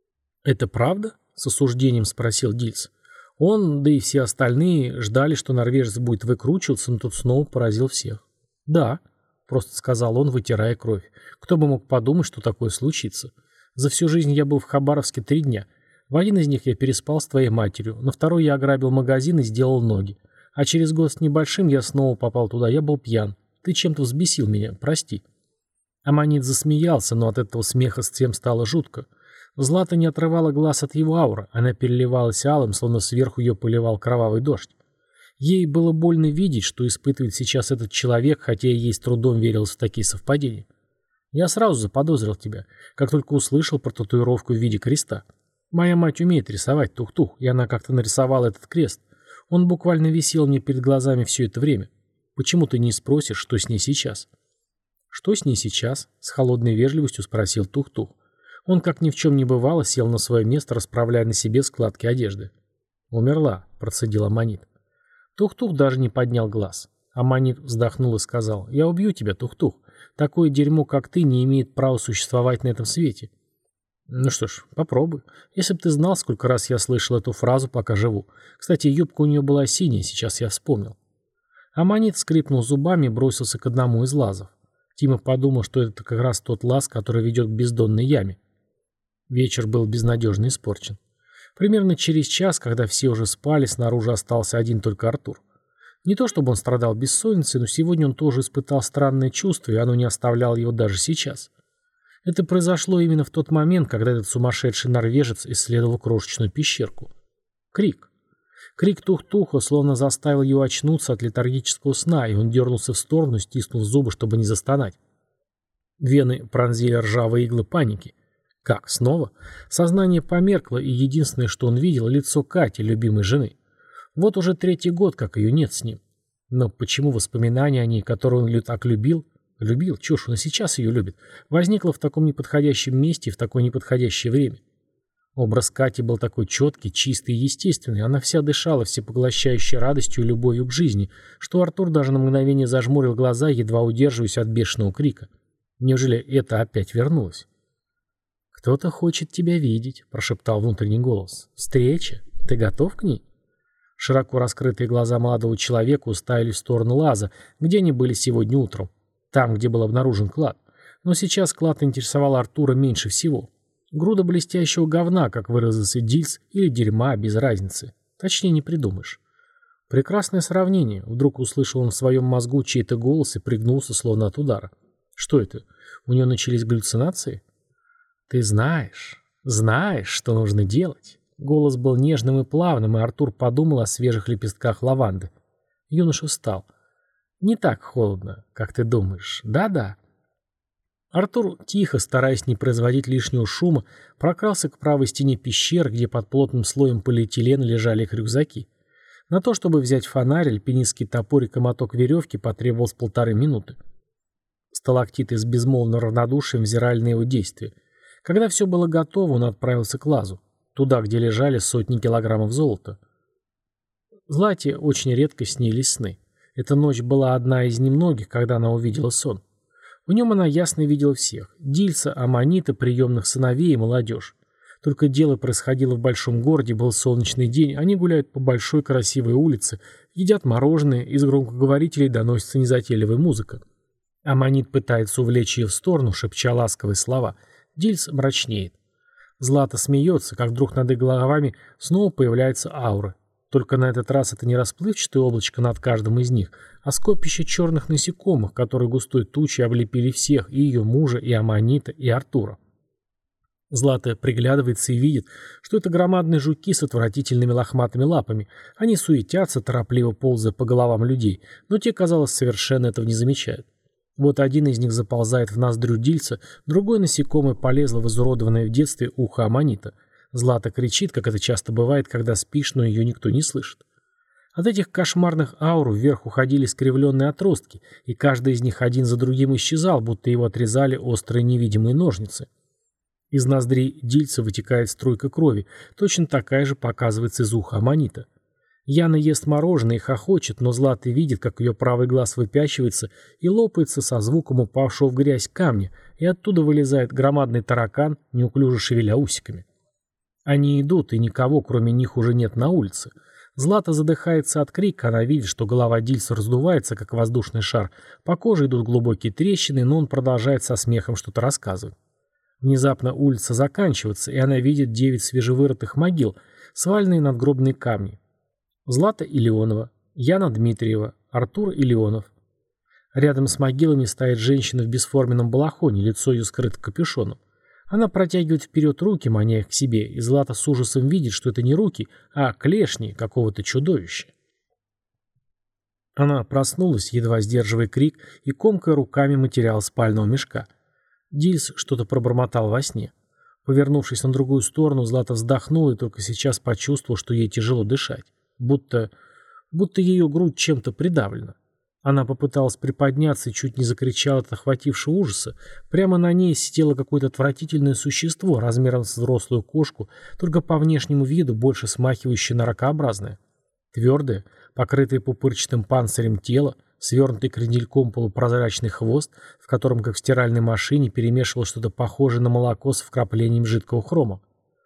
Это правда? С осуждением спросил Дильс. Он, да и все остальные, ждали, что норвежец будет выкручиваться, но тут снова поразил всех. Да, просто сказал он, вытирая кровь. Кто бы мог подумать, что такое случится? За всю жизнь я был в Хабаровске 3 дня. В один из них я переспал с твоей матерью, на второй я ограбил магазин и сделал ноги. А через год с небольшим я снова попал туда, я был пьян. Ты чем-то взбесил меня, прости». Аманит засмеялся, но от этого смеха всем стало жутко. Злата не отрывала глаз от его ауры, она переливалась алым, словно сверху ее поливал кровавый дождь. Ей было больно видеть, что испытывает сейчас этот человек, хотя и ей с трудом верилось в такие совпадения. «Я сразу заподозрил тебя, как только услышал про татуировку в виде креста. Моя мать умеет рисовать, Тух-Тух, и она как-то нарисовала этот крест. Он буквально висел мне перед глазами все это время. Почему ты не спросишь, что с ней сейчас?» «Что с ней сейчас?» — с холодной вежливостью спросил Тух-Тух. Он, как ни в чем не бывало, сел на свое место, расправляя на себе складки одежды. «Умерла», — процедил Аманит. Тух-Тух даже не поднял глаз. Аманит вздохнул и сказал: «Я убью тебя, Тух-Тух. Такое дерьмо, как ты, не имеет права существовать на этом свете». «Ну что ж, попробуй. Если бы ты знал, сколько раз я слышал эту фразу, пока живу. Кстати, юбка у нее была синяя, сейчас я вспомнил». Аманит скрипнул зубами и бросился к одному из лазов. Тима подумал, что это как раз тот лаз, который ведет к бездонной яме. Вечер был безнадежно испорчен. Примерно через час, когда все уже спали, снаружи остался один только Артур. Не то чтобы он страдал бессонницей, но сегодня он тоже испытал странное чувство, и оно не оставляло его даже сейчас. Это произошло именно в тот момент, когда этот сумасшедший норвежец исследовал крошечную пещерку. Крик. Крик Тух-Туха словно заставил его очнуться от летаргического сна, и он дернулся в сторону, стиснув зубы, чтобы не застонать. Вены пронзили ржавые иглы паники. Как, снова? Сознание померкло, и единственное, что он видел, — лицо Кати, любимой жены. Вот уже 3-й год, как ее нет с ним. Но почему воспоминания о ней, которую он так любил, чушь, он и сейчас ее любит, возникло в таком неподходящем месте и в такое неподходящее время? Образ Кати был такой четкий, чистый и естественный, она вся дышала всепоглощающей радостью и любовью к жизни, что Артур даже на мгновение зажмурил глаза, едва удерживаясь от бешеного крика. Неужели это опять вернулось? «Кто-то хочет тебя видеть», — прошептал внутренний голос. «Встреча? Ты готов к ней?» Широко раскрытые глаза молодого человека уставились в сторону лаза, где они были сегодня утром, там, где был обнаружен клад. Но сейчас клад интересовал Артура меньше всего. Груда блестящего говна, как выразился Дильс, или дерьма, без разницы. Точнее не придумаешь. Прекрасное сравнение. Вдруг услышал он в своем мозгу чей-то голос и пригнулся, словно от удара. Что это? У него начались галлюцинации? «Ты знаешь, что нужно делать». Голос был нежным и плавным, и Артур подумал о свежих лепестках лаванды. Юноша встал. «Не так холодно, как ты думаешь. Да-да». Артур, тихо, стараясь не производить лишнего шума, прокрался к правой стене пещеры, где под плотным слоем полиэтилена лежали их рюкзаки. На то, чтобы взять фонарь, альпинистский топорик и моток веревки, потребовалось 1,5 минуты. Сталактиты с безмолвным равнодушием взирали на его действия. Когда все было готово, он отправился к лазу, туда, где лежали сотни килограммов золота. Злате очень редко снились сны. Эта ночь была одна из немногих, когда она увидела сон. В нем она ясно видела всех: Дильса, Аманита, приемных сыновей и молодежь. Только дело происходило в большом городе, был солнечный день, они гуляют по большой красивой улице, едят мороженое, из громкоговорителей доносится незатейливая музыка. Аманит пытается увлечь ее в сторону, шепча ласковые слова. Дильс мрачнеет. Злата смеется, как вдруг над их головами снова появляется аура. Только на этот раз это не расплывчатое облачко над каждым из них, а скопище черных насекомых, которые густой тучей облепили всех, и ее мужа, и Аманита, и Артура. Злата приглядывается и видит, что это громадные жуки с отвратительными лохматыми лапами. Они суетятся, торопливо ползая по головам людей, но те, казалось, совершенно этого не замечают. Вот один из них заползает в ноздрю Дильса, другой насекомое полезло в изуродованное в детстве ухо Аманита. Злата кричит, как это часто бывает, когда спишь, но ее никто не слышит. От этих кошмарных аур вверх уходили скривленные отростки, и каждый из них один за другим исчезал, будто его отрезали острые невидимые ножницы. Из ноздрей Дильса вытекает струйка крови, точно такая же показывается из уха Аманита. Яна ест мороженое и хохочет, но Злата видит, как ее правый глаз выпячивается и лопается со звуком упавшего в грязь камня, и оттуда вылезает громадный таракан, неуклюже шевеля усиками. Они идут, и никого, кроме них, уже нет на улице. Злата задыхается от крика, она видит, что голова Дильса раздувается, как воздушный шар, по коже идут глубокие трещины, но он продолжает со смехом что-то рассказывать. Внезапно улица заканчивается, и она видит 9 свежевырытых могил, сваленные надгробные камни. Злата Илеонова, Яна Дмитриева, Артур Илеонов. Рядом с могилами стоит женщина в бесформенном балахоне, лицо ее скрыто капюшоном. Она протягивает вперед руки, маня их к себе, и Злата с ужасом видит, что это не руки, а клешни какого-то чудовища. Она проснулась, едва сдерживая крик, и комкая руками материал спального мешка. Дильс что-то пробормотал во сне. Повернувшись на другую сторону, Злата вздохнула и только сейчас почувствовала, что ей тяжело дышать. Будто ее грудь чем-то придавлена. Она попыталась приподняться и чуть не закричала от охватившего ужаса. Прямо на ней сидело какое-то отвратительное существо, размером с взрослую кошку, только по внешнему виду больше смахивающее на ракообразное. Твердое, покрытое пупырчатым панцирем тело, свернутый крендельком полупрозрачный хвост, в котором, как в стиральной машине, перемешивало что-то похожее на молоко с вкраплением жидкого хрома.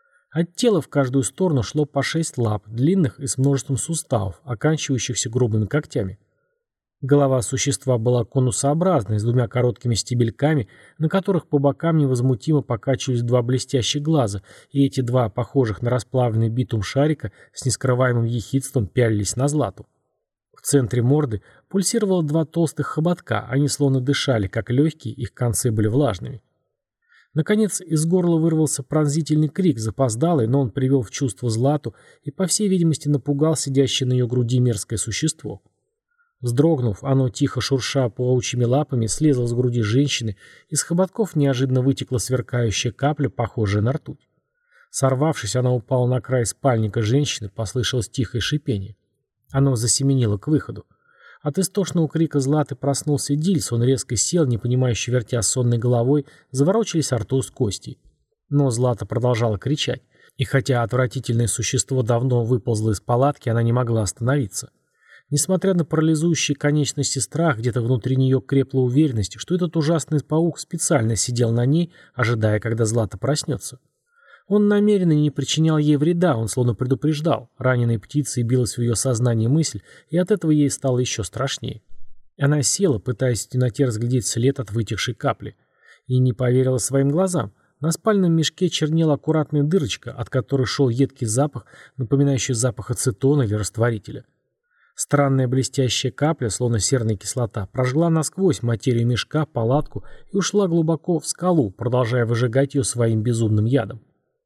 От тела в каждую сторону шло по 6 лап, длинных и с множеством суставов, оканчивающихся грубыми когтями. Голова существа была конусообразной, с 2 короткими стебельками, на которых по бокам невозмутимо покачивались 2 блестящих глаза, и эти 2, похожих на расплавленный битум шарика, с нескрываемым ехидством пялились на Злату. В центре морды пульсировало 2 толстых хоботка, они словно дышали, как легкие, их концы были влажными. Наконец, из горла вырвался пронзительный крик, запоздалый, но он привел в чувство Злату и, по всей видимости, напугал сидящее на ее груди мерзкое существо. Вздрогнув, оно, тихо шурша паучьими лапами, слезло с груди женщины, из хоботков неожиданно вытекла сверкающая капля, похожая на ртуть. Сорвавшись, она упала на край спальника женщины, послышалось тихое шипение. Оно засеменило к выходу. От истошного крика Златы проснулся Дильс, он резко сел, непонимающе вертя сонной головой, заворочились Артур с Костей. Но Злата продолжала кричать, и хотя отвратительное существо давно выползло из палатки, она не могла остановиться. Несмотря на парализующие конечности страх, где-то внутри нее крепла уверенность, что этот ужасный паук специально сидел на ней, ожидая, когда Злата проснется. Он намеренно не причинял ей вреда, он словно предупреждал. Раненой птицей билась в ее сознании мысль, и от этого ей стало еще страшнее. Она села, пытаясь в темноте разглядеть след от вытекшей капли. И не поверила своим глазам. На спальном мешке чернела аккуратная дырочка, от которой шел едкий запах, напоминающий запах ацетона или растворителя. Странная блестящая капля, словно серная кислота, прожгла насквозь материю мешка, палатку и ушла глубоко в скалу, продолжая выжигать ее своим безумным ядом.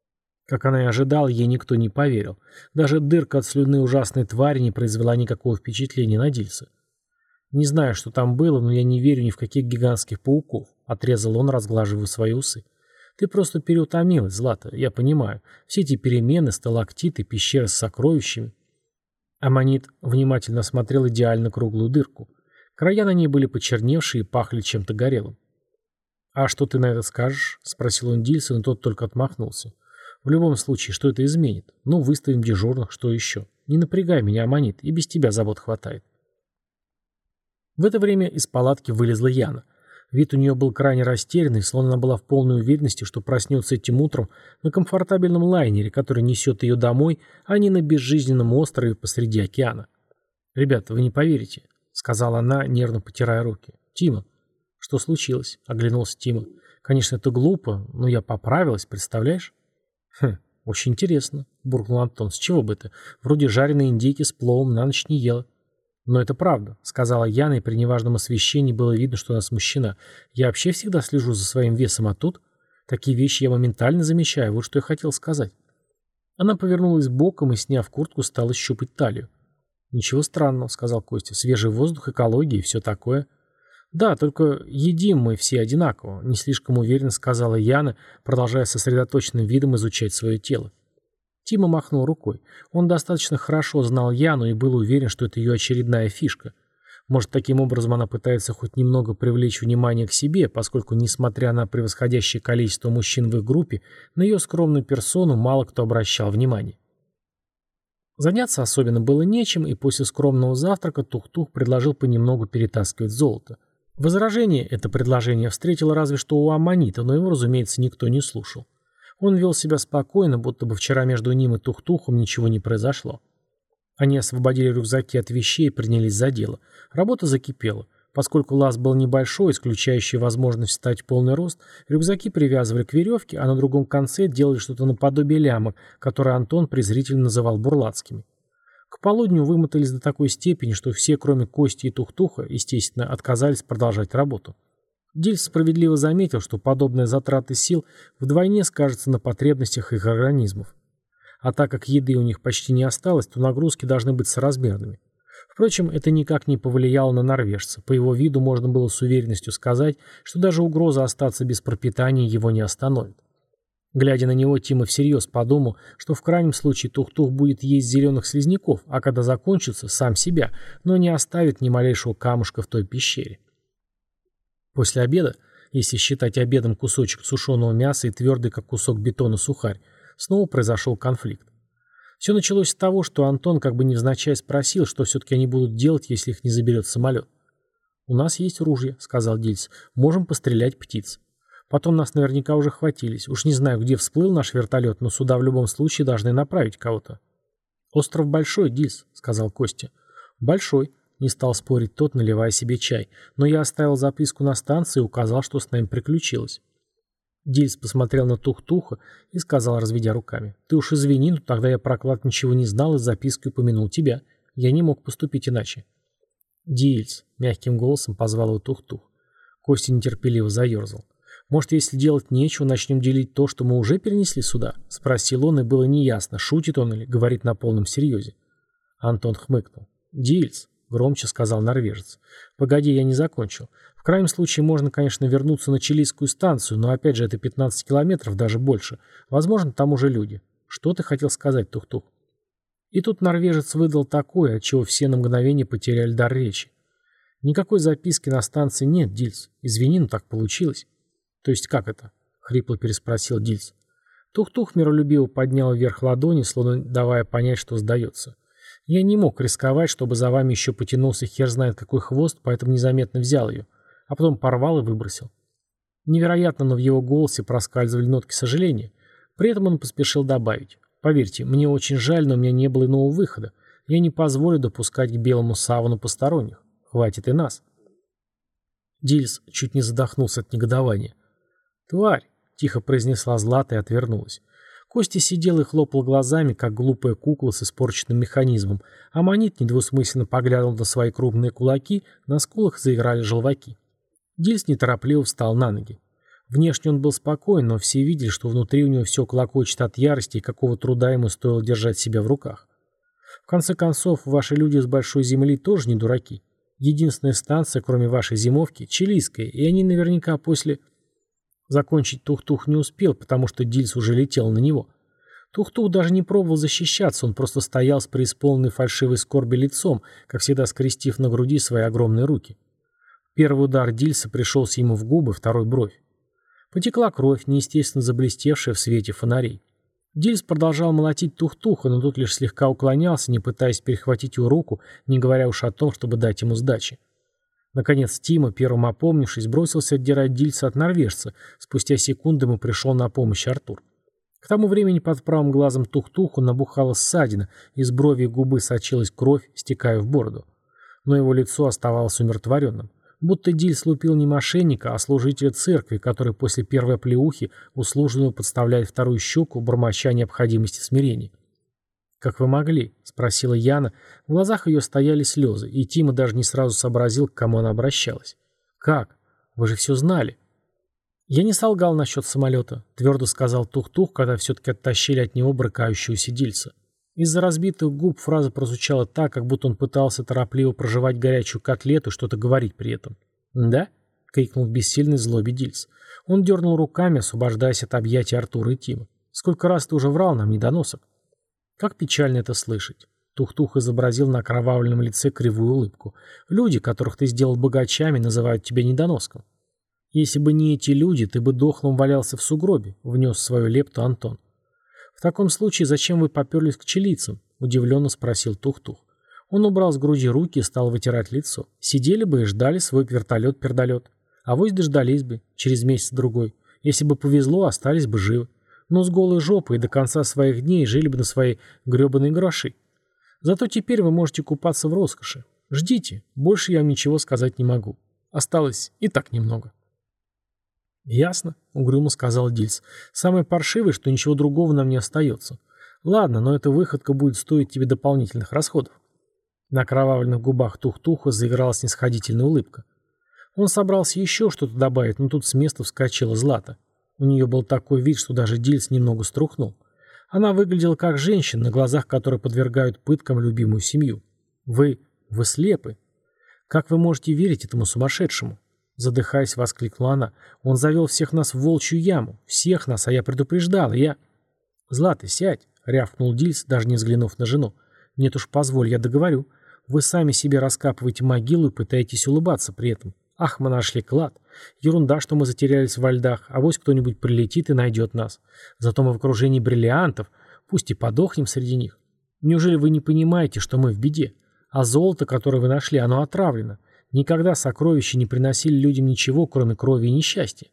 Как она и ожидала, ей никто не поверил. Даже дырка от слюны ужасной твари не произвела никакого впечатления на Дильса. «Не знаю, что там было, но я не верю ни в каких гигантских пауков», — отрезал он, разглаживая свои усы. «Ты просто переутомилась, Злата, я понимаю. Все эти перемены, сталактиты, пещеры с сокровищами». Аманит внимательно смотрел идеально круглую дырку. Края на ней были почерневшие и пахли чем-то горелым. «А что ты на это скажешь?» — спросил он Дильса, но тот только отмахнулся. «В любом случае, что это изменит? Ну, выставим дежурных, что еще? Не напрягай меня, Аманит, и без тебя забот хватает». В это время из палатки вылезла Яна. Вид у нее был крайне растерянный, словно она была в полной уверенности, что проснется этим утром на комфортабельном лайнере, который несет ее домой, а не на безжизненном острове посреди океана. «Ребята, вы не поверите», — сказала она, нервно потирая руки. «Тима». «Что случилось?» — оглянулся Тима. «Конечно, это глупо, но я поправилась, представляешь?» Хм, очень интересно, буркнул Антон. С чего бы это? Вроде жареные индейки с пловом на ночь не ела. Но это правда, сказала Яна, и при неважном освещении было видно, что она смущена. Я вообще всегда слежу за своим весом, а тут такие вещи я моментально замечаю. Вот что я хотел сказать. Она повернулась боком и, сняв куртку, стала щупать талию. «Ничего странного», — сказал Костя. «Свежий воздух, экология и все такое». «Да, только едим мы все одинаково», — не слишком уверенно сказала Яна, продолжая сосредоточенным видом изучать свое тело. Тима махнул рукой. Он достаточно хорошо знал Яну и был уверен, что это ее очередная фишка. Может, таким образом она пытается хоть немного привлечь внимание к себе, поскольку, несмотря на превосходящее количество мужчин в их группе, на ее скромную персону мало кто обращал внимание. Заняться особенно было нечем, и после скромного завтрака Тух-Тух предложил понемногу перетаскивать золото. Возражение это предложение встретило разве что у Аммонита, но его, разумеется, никто не слушал. Он вел себя спокойно, будто бы вчера между ним и Тух-Тухом ничего не произошло. Они освободили рюкзаки от вещей и принялись за дело. Работа закипела. Поскольку лаз был небольшой, исключающий возможность встать в полный рост, рюкзаки привязывали к веревке, а на другом конце делали что-то наподобие лямок, которые Антон презрительно называл бурлацкими. К полудню вымотались до такой степени, что все, кроме Кости и Тух-Туха, естественно, отказались продолжать работу. Дильс справедливо заметил, что подобная затрата сил вдвойне скажется на потребностях их организмов. А так как еды у них почти не осталось, то нагрузки должны быть соразмерными. Впрочем, это никак не повлияло на норвежца. По его виду можно было с уверенностью сказать, что даже угроза остаться без пропитания его не остановит. Глядя на него, Тима всерьез подумал, что в крайнем случае Тух-Тух будет есть зеленых слизняков, а когда закончится, сам себя, но не оставит ни малейшего камушка в той пещере. После обеда, если считать обедом кусочек сушеного мяса и твердый, как кусок бетона, сухарь, снова произошел конфликт. Все началось с того, что Антон как бы невзначай спросил, что все-таки они будут делать, если их не заберет самолет. «У нас есть ружья», — сказал Дильс. «Можем пострелять птиц. Потом нас наверняка уже хватились. Уж не знаю, где всплыл наш вертолет, но сюда в любом случае должны направить кого-то». «Остров большой, Дильс», — сказал Костя. «Большой», — не стал спорить тот, наливая себе чай. «Но я оставил записку на станции и указал, что с нами приключилось». Дильс посмотрел на Тух-Туха и сказал, разведя руками: «Ты уж извини, но тогда я про клад ничего не знал и с запиской упомянул тебя. Я не мог поступить иначе». «Дильс», — мягким голосом позвал его Тух-Тух. Костя нетерпеливо заерзал. «Может, если делать нечего, начнем делить то, что мы уже перенесли сюда?» — спросил он, и было неясно, шутит он или говорит на полном серьезе. Антон хмыкнул. «Дильс», — громче сказал норвежец. «Погоди, я не закончил. В крайнем случае можно, конечно, вернуться на чилийскую станцию, но опять же это 15 километров, даже больше. Возможно, там уже люди. Что ты хотел сказать, Тух-Тух?» И тут норвежец выдал такое, от чего все на мгновение потеряли дар речи. «Никакой записки на станции нет, Дильс. Извини, но так получилось». «То есть как это?» — хрипло переспросил Дильс. Тух-Тух миролюбиво поднял вверх ладони, словно давая понять, что сдается. «Я не мог рисковать, чтобы за вами еще потянулся хер знает какой хвост, поэтому незаметно взял ее, а потом порвал и выбросил». Невероятно, но в его голосе проскальзывали нотки сожаления. При этом он поспешил добавить: «Поверьте, мне очень жаль, но у меня не было иного выхода. Я не позволю допускать к белому савану посторонних. Хватит и нас». Дильс чуть не задохнулся от негодования. «Тварь!» — тихо произнесла Злата и отвернулась. Костя сидел и хлопал глазами, как глупая кукла с испорченным механизмом, а Манит недвусмысленно поглядывал на свои крупные кулаки, на скулах заиграли желваки. Дильс неторопливо встал на ноги. Внешне он был спокоен, но все видели, что внутри у него все клокочет от ярости, и какого труда ему стоило держать себя в руках. В конце концов, ваши люди с большой земли тоже не дураки. Единственная станция, кроме вашей зимовки, чилийская, и они наверняка после... Закончить Тух-Тух не успел, потому что Дильс уже летел на него. Тух-Тух даже не пробовал защищаться, он просто стоял с преисполненной фальшивой скорби лицом, как всегда скрестив на груди свои огромные руки. Первый удар Дильса пришелся ему в губы, второй — бровь. Потекла кровь, неестественно заблестевшая в свете фонарей. Дильс продолжал молотить Тух-Туха, но тот лишь слегка уклонялся, не пытаясь перехватить его руку, не говоря уж о том, чтобы дать ему сдачи. Наконец Тима, первым опомнившись, бросился отдирать Дильса от норвежца. Спустя секунды ему пришел на помощь Артур. К тому времени под правым глазом Тух-Туху набухала ссадина, из брови и губы сочилась кровь, стекая в бороду. Но его лицо оставалось умиротворенным. Будто Диль слупил не мошенника, а служителя церкви, который после первой оплеухи услужливо подставляет вторую щеку, бормоча о необходимости смирения. «Как вы могли?» — спросила Яна. В глазах ее стояли слезы, и Тима даже не сразу сообразил, к кому она обращалась. «Как? Вы же все знали». «Я не солгал насчет самолета», — твердо сказал Тух-Тух, когда все-таки оттащили от него брыкающегося Дильса. Из-за разбитых губ фраза прозвучала так, как будто он пытался торопливо прожевать горячую котлету и что-то говорить при этом. «Да?» — крикнул в бессильной злобе Дильс. Он дернул руками, освобождаясь от объятий Артура и Тима. «Сколько раз ты уже врал нам, недоносок?» «Как печально это слышать!» Тух-Тух изобразил на окровавленном лице кривую улыбку. «Люди, которых ты сделал богачами, называют тебя недоноском». «Если бы не эти люди, ты бы дохлым валялся в сугробе», — внес свою лепту Антон. «В таком случае зачем вы поперлись к чилийцам?» — удивленно спросил Тух-Тух. Он убрал с груди руки и стал вытирать лицо. «Сидели бы и ждали свой вертолет-пердолет. Авось дождались бы, через месяц-другой. Если бы повезло, остались бы живы. Но с голой жопой и до конца своих дней жили бы на свои гребаные гроши. Зато теперь вы можете купаться в роскоши. Ждите, больше я вам ничего сказать не могу. Осталось и так немного». «Ясно», — угрюмо сказал Дильс. «Самое паршивое, что ничего другого нам не остается. Ладно, но эта выходка будет стоить тебе дополнительных расходов». На окровавленных губах Тух-Туха заиграла снисходительная улыбка. Он собрался еще что-то добавить, но тут с места вскочила Злата. У нее был такой вид, что даже Дильс немного струхнул. Она выглядела как женщина, на глазах которой подвергают пыткам любимую семью. Вы слепы. Как вы можете верить этому сумасшедшему?» Задыхаясь, воскликнула она. «Он завел всех нас в волчью яму. Всех нас, а я предупреждал, я...» «Злата, сядь!» — рявкнул Дильс, даже не взглянув на жену. «Нет уж, позволь, я договорю. Вы сами себе раскапываете могилу и пытаетесь улыбаться при этом. Ах, мы нашли клад. Ерунда, что мы затерялись во льдах. Авось кто-нибудь прилетит и найдет нас. Зато мы в окружении бриллиантов. Пусть и подохнем среди них. Неужели вы не понимаете, что мы в беде? А золото, которое вы нашли, оно отравлено. Никогда сокровища не приносили людям ничего, кроме крови и несчастья».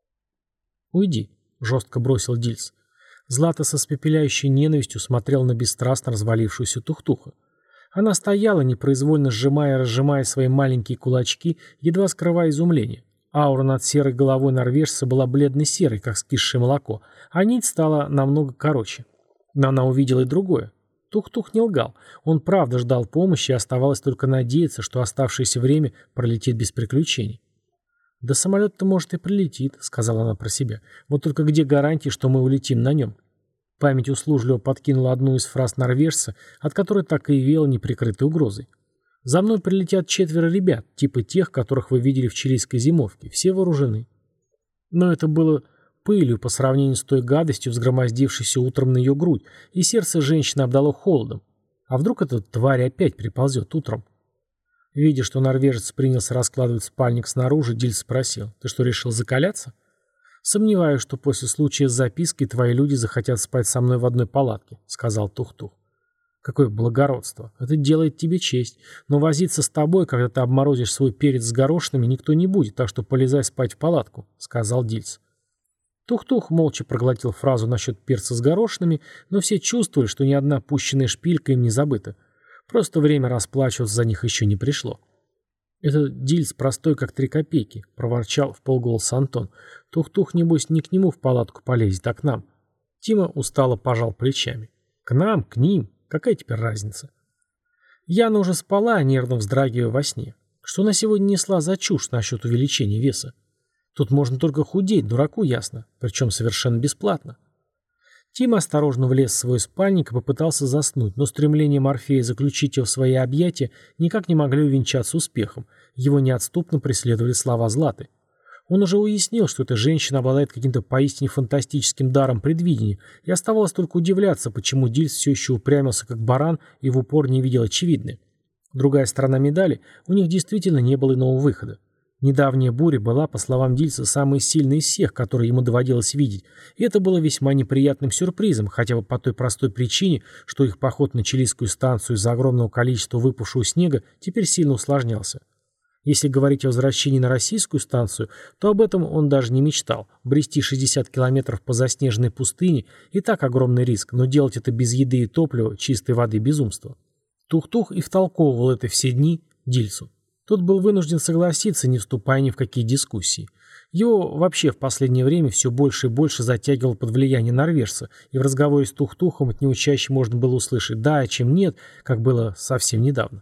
«Уйди», — жестко бросил Дильс. Злата со испепеляющей ненавистью смотрел на бесстрастно развалившуюся Тух-Туха. Она стояла, непроизвольно сжимая и разжимая свои маленькие кулачки, едва скрывая изумление. Аура над серой головой норвежца была бледно-серой, как скисшее молоко, а нить стала намного короче. Но она увидела и другое. Тух-Тух не лгал. Он правда ждал помощи, и оставалось только надеяться, что оставшееся время пролетит без приключений. «Да самолет-то, может, и прилетит», — сказала она про себя. «Вот только где гарантии, что мы улетим на нем?» Память услужливо подкинула одну из фраз норвежца, от которой так и веяло неприкрытой угрозой. «За мной прилетят 4 ребят, типа тех, которых вы видели в чилийской зимовке. Все вооружены». Но это было пылью по сравнению с той гадостью, взгромоздившейся утром на ее грудь, и сердце женщины обдало холодом. А вдруг эта тварь опять приползет утром? Видя, что норвежец принялся раскладывать спальник снаружи, Дильс спросил: «Ты что, решил закаляться?» «Сомневаюсь, что после случая с запиской твои люди захотят спать со мной в одной палатке», — сказал Тух-Тух. «Какое благородство! Это делает тебе честь. Но возиться с тобой, когда ты обморозишь свой перец с горошинами, никто не будет, так что полезай спать в палатку», — сказал Дильс. Тух-Тух молча проглотил фразу насчет перца с горошинами, но все чувствовали, что ни одна пущенная шпилька им не забыта. Просто время расплачиваться за них еще не пришло. «Это Дильс простой, как 3 копейки», — проворчал вполголоса Антон. «Тух-Тух, небось, не к нему в палатку полезет, а к нам». Тима устало пожал плечами. «К нам, к ним. Какая теперь разница?» Яна уже спала, нервно вздрагивая во сне. Что она сегодня несла за чушь насчет увеличения веса? Тут можно только худеть, дураку ясно, причем совершенно бесплатно. Тима осторожно влез в свой спальник и попытался заснуть, но стремление Морфея заключить его в свои объятия никак не могли увенчаться успехом. Его неотступно преследовали слова Златы. Он уже уяснил, что эта женщина обладает каким-то поистине фантастическим даром предвидения, и оставалось только удивляться, почему Дильс все еще упрямился как баран и в упор не видел очевидное. Другая сторона медали, у них действительно не было иного выхода. Недавняя буря была, по словам Дильса, самой сильной из всех, которые ему доводилось видеть, и это было весьма неприятным сюрпризом, хотя бы по той простой причине, что их поход на чилийскую станцию из-за огромного количества выпавшего снега теперь сильно усложнялся. Если говорить о возвращении на российскую станцию, то об этом он даже не мечтал. Брести 60 километров по заснеженной пустыне и так огромный риск, но делать это без еды и топлива, чистой воды безумство. Тух-Тух и втолковывал это все дни Дильсу. Тот был вынужден согласиться, не вступая ни в какие дискуссии. Его вообще в последнее время все больше и больше затягивало под влияние норвежца, и в разговоре с Тухтухом от него чаще можно было услышать «да», чем «нет», как было совсем недавно.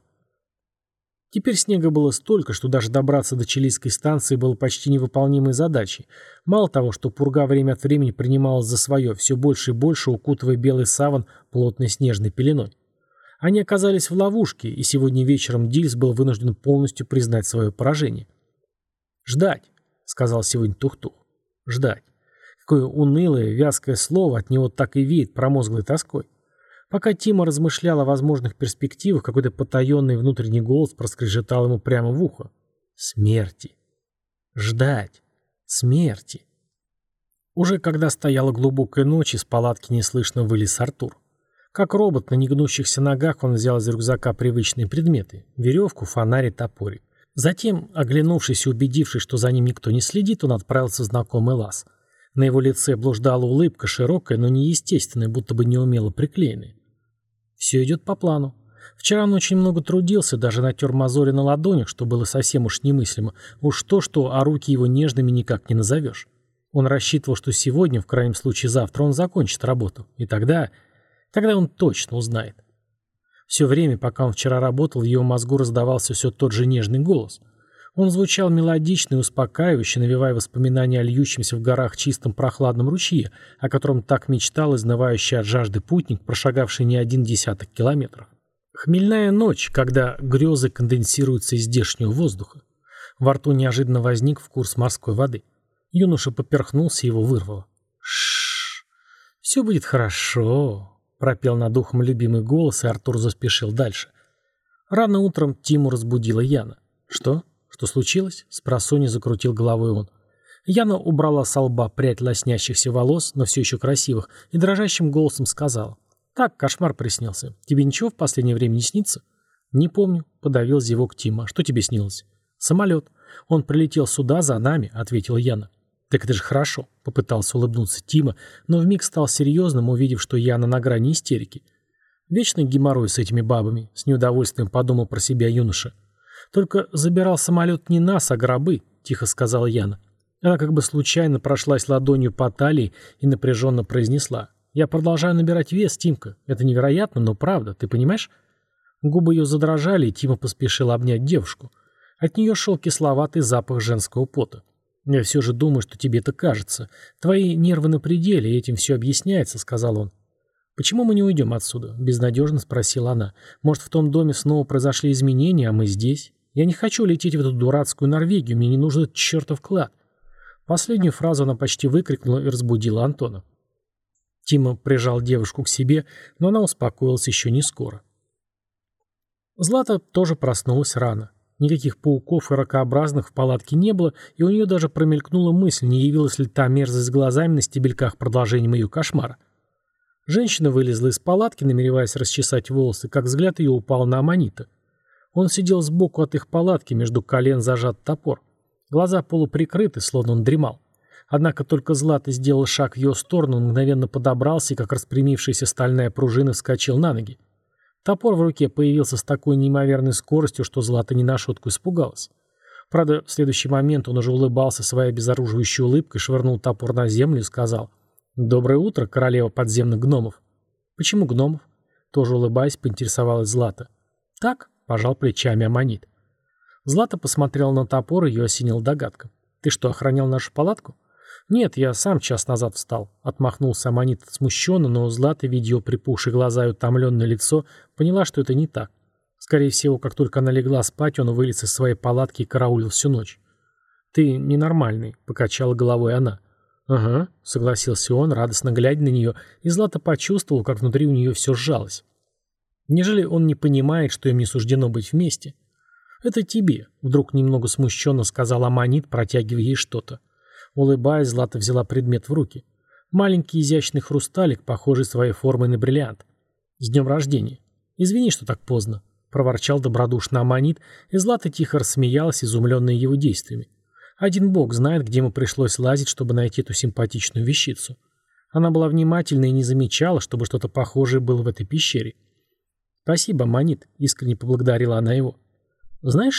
Теперь снега было столько, что даже добраться до чилийской станции было почти невыполнимой задачей. Мало того, что пурга время от времени принималась за свое, все больше и больше укутывая белый саван плотной снежной пеленой. Они оказались в ловушке, и сегодня вечером Дильс был вынужден полностью признать свое поражение. «Ждать», — сказал сегодня Тухтух. «Ждать». Какое унылое, вязкое слово, от него так и веет промозглой тоской. Пока Тима размышлял о возможных перспективах, какой-то потаенный внутренний голос проскрежетал ему прямо в ухо. «Смерти. Ждать. Смерти». Уже когда стояла глубокая ночь, из палатки неслышно вылез Артур. Как робот, на негнущихся ногах он взял из рюкзака привычные предметы – веревку, фонарь и топорик. Затем, оглянувшись и убедившись, что за ним никто не следит, он отправился в знакомый лаз. На его лице блуждала улыбка, широкая, но неестественная, будто бы неумело приклеенная. Все идет по плану. Вчера он очень много трудился, даже натер мозоли на ладонях, что было совсем уж немыслимо. Уж то, а руки его нежными никак не назовешь. Он рассчитывал, что сегодня, в крайнем случае завтра, он закончит работу. И тогда он точно узнает. Все время, пока он вчера работал, в его мозгу раздавался все тот же нежный голос. Он звучал мелодично и успокаивающе, навевая воспоминания о льющемся в горах чистом прохладном ручье, о котором так мечтал изнывающий от жажды путник, прошагавший не один десяток километров. Хмельная ночь, когда грезы конденсируются из здешнего воздуха. Во рту неожиданно возник вкус морской воды. Юноша поперхнулся и его вырвало. «Шшш, все будет хорошо», — пропел над ухом любимый голос, и Артур заспешил дальше. Рано утром Тиму разбудила Яна. «Что? Что случилось?» — спросонья закрутил головой он. Яна убрала со лба прядь лоснящихся волос, но все еще красивых, и дрожащим голосом сказала. «Так, кошмар приснился. Тебе ничего в последнее время не снится?» «Не помню», — подавил зевок Тима. «Что тебе снилось?» «Самолет. Он прилетел сюда за нами», — ответила Яна. «Так это же хорошо», — попытался улыбнуться Тима, но вмиг стал серьезным, увидев, что Яна на грани истерики. «Вечный геморрой с этими бабами», — с неудовольствием подумал про себя юноша. «Только забирал самолет не нас, а гробы», — тихо сказала Яна. Она как бы случайно прошлась ладонью по талии и напряженно произнесла. «Я продолжаю набирать вес, Тимка. Это невероятно, но правда, ты понимаешь?» Губы ее задрожали, и Тима поспешил обнять девушку. От нее шел кисловатый запах женского пота. «Я все же думаю, что тебе это кажется. Твои нервы на пределе, и этим все объясняется», — сказал он. «Почему мы не уйдем отсюда?» — безнадежно спросила она. «Может, в том доме снова произошли изменения, а мы здесь? Я не хочу лететь в эту дурацкую Норвегию, мне не нужен этот чертов клад». Последнюю фразу она почти выкрикнула и разбудила Антона. Тима прижал девушку к себе, но она успокоилась еще не скоро. Злата тоже проснулась рано. Никаких пауков и ракообразных в палатке не было, и у нее даже промелькнула мысль, не явилась ли та мерзость с глазами на стебельках продолжением ее кошмара. Женщина вылезла из палатки, намереваясь расчесать волосы, как взгляд ее упал на Аманита. Он сидел сбоку от их палатки, между колен зажат топор. Глаза полуприкрыты, словно он дремал. Однако только Злата сделал шаг в ее сторону, он мгновенно подобрался и, как распрямившаяся стальная пружина, вскочил на ноги. Топор в руке появился с такой неимоверной скоростью, что Злата не на шутку испугалась. Правда, в следующий момент он уже улыбался своей обезоруживающей улыбкой, швырнул топор на землю и сказал: «Доброе утро, королева подземных гномов». «Почему гномов?» Тоже улыбаясь, поинтересовалась Злата. «Так», — пожал плечами Аманит. Злата посмотрела на топор, и ее осенила догадка. «Ты что, охранял нашу палатку?» «Нет, я сам час назад встал», — отмахнулся Аманит смущенно, но Злата, видя ее припухшие глаза и утомленное лицо, поняла, что это не так. Скорее всего, как только она легла спать, он вылез из своей палатки и караулил всю ночь. «Ты ненормальный», — покачала головой она. «Ага», — согласился он, радостно глядя на нее, и Злата почувствовал, как внутри у нее все сжалось. Нежели он не понимает, что им не суждено быть вместе. «Это тебе», — вдруг немного смущенно сказал Аманит, протягивая ей что-то. Улыбаясь, Злата взяла предмет в руки. Маленький изящный хрусталик, похожий своей формой на бриллиант. «С днем рождения! Извини, что так поздно», — проворчал добродушно Аманит, и Злата тихо рассмеялась, изумленная его действиями. Один бог знает, где ему пришлось лазить, чтобы найти эту симпатичную вещицу. Она была внимательна и не замечала, чтобы что-то похожее было в этой пещере. «Спасибо, Аманит», — искренне поблагодарила она его. «Знаешь что?»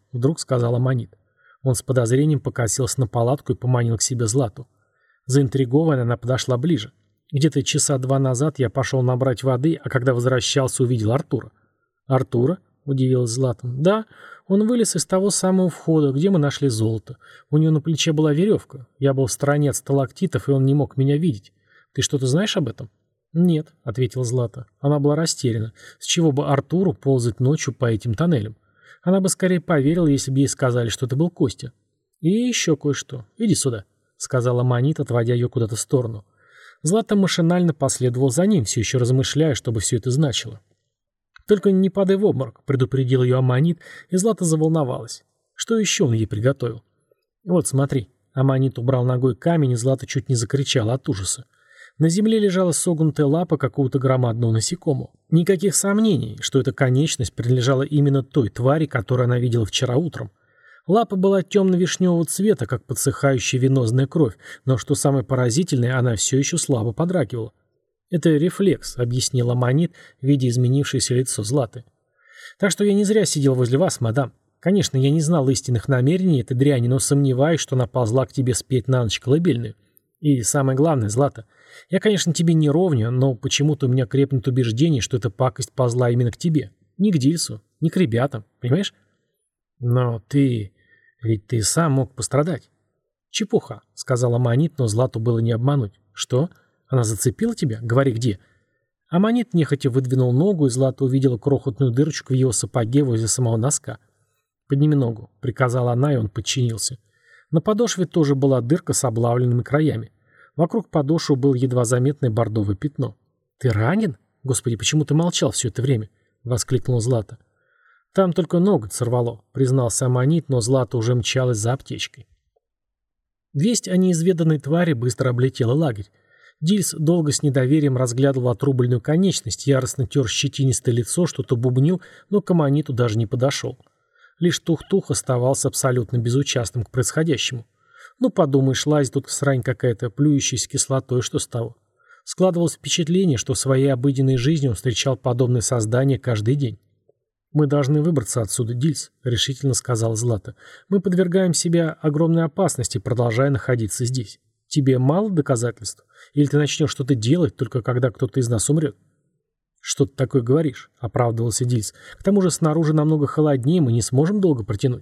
— вдруг сказал Аманит. Он с подозрением покосился на палатку и поманил к себе Злату. Заинтригованная, она подошла ближе. Где-то часа 2 назад я пошел набрать воды, а когда возвращался, увидел Артура. «Артура?» — удивилась Злата. «Да, он вылез из того самого входа, где мы нашли золото. У него на плече была веревка. Я был в стороне от сталактитов, и он не мог меня видеть. Ты что-то знаешь об этом?» «Нет», — ответила Злата. Она была растеряна. С чего бы Артуру ползать ночью по этим тоннелям? Она бы скорее поверила, если бы ей сказали, что это был Костя. «И еще кое-что. Иди сюда», — сказала Манит, отводя ее куда-то в сторону. Злата машинально последовал за ним, все еще размышляя, что бы все это значило. «Только не падай в обморок», — предупредил ее Аманит, и Злата заволновалась. Что еще он ей приготовил? «Вот, смотри». Аманит убрал ногой камень, и Злата чуть не закричала от ужаса. На земле лежала согнутая лапа какого-то громадного насекомого. Никаких сомнений, что эта конечность принадлежала именно той твари, которую она видела вчера утром. Лапа была темно-вишневого цвета, как подсыхающая венозная кровь, но, что самое поразительное, она все еще слабо подрагивала. «Это рефлекс», — объяснила Аманит, видя изменившееся лицо Златы. «Так что я не зря сидел возле вас, мадам. Конечно, я не знал истинных намерений этой дряни, но сомневаюсь, что она ползла к тебе спеть на ночь колыбельную. И самое главное, Злата, я, конечно, тебе не ровня, но почему-то у меня крепнет убеждение, что эта пакость ползла именно к тебе. Не к Дильсу, не к ребятам, понимаешь? Но ведь ты сам мог пострадать». «Чепуха», — сказала Аманит, но Злату было не обмануть. «Что? Она зацепила тебя? Говори, где?» Аманит нехотя выдвинул ногу, и Злата увидела крохотную дырочку в его сапоге возле самого носка. «Подними ногу», — приказала она, и он подчинился. На подошве тоже была дырка с облавленными краями. Вокруг подошвы было едва заметное бордовое пятно. «Ты ранен? Господи, почему ты молчал все это время?» — воскликнула Злата. «Там только ноготь сорвало», — признался Аманит, но Злата уже мчалась за аптечкой. Весть о неизведанной твари быстро облетела лагерь. Дильс долго с недоверием разглядывал отрубленную конечность, яростно тер щетинистое лицо, что-то бубнил, но к Аманиту даже не подошел. Лишь Тух-Тух оставался абсолютно безучастным к происходящему. Ну, подумаешь, лазит тут срань какая-то, плюющаяся кислотой, что с того? Складывалось впечатление, что в своей обыденной жизни он встречал подобные создания каждый день. «Мы должны выбраться отсюда, Дильс», — решительно сказал Злата. «Мы подвергаем себя огромной опасности, продолжая находиться здесь. Тебе мало доказательств? Или ты начнешь что-то делать, только когда кто-то из нас умрет?» «Что ты такое говоришь?» — оправдывался Дильс. «К тому же снаружи намного холоднее, мы не сможем долго протянуть».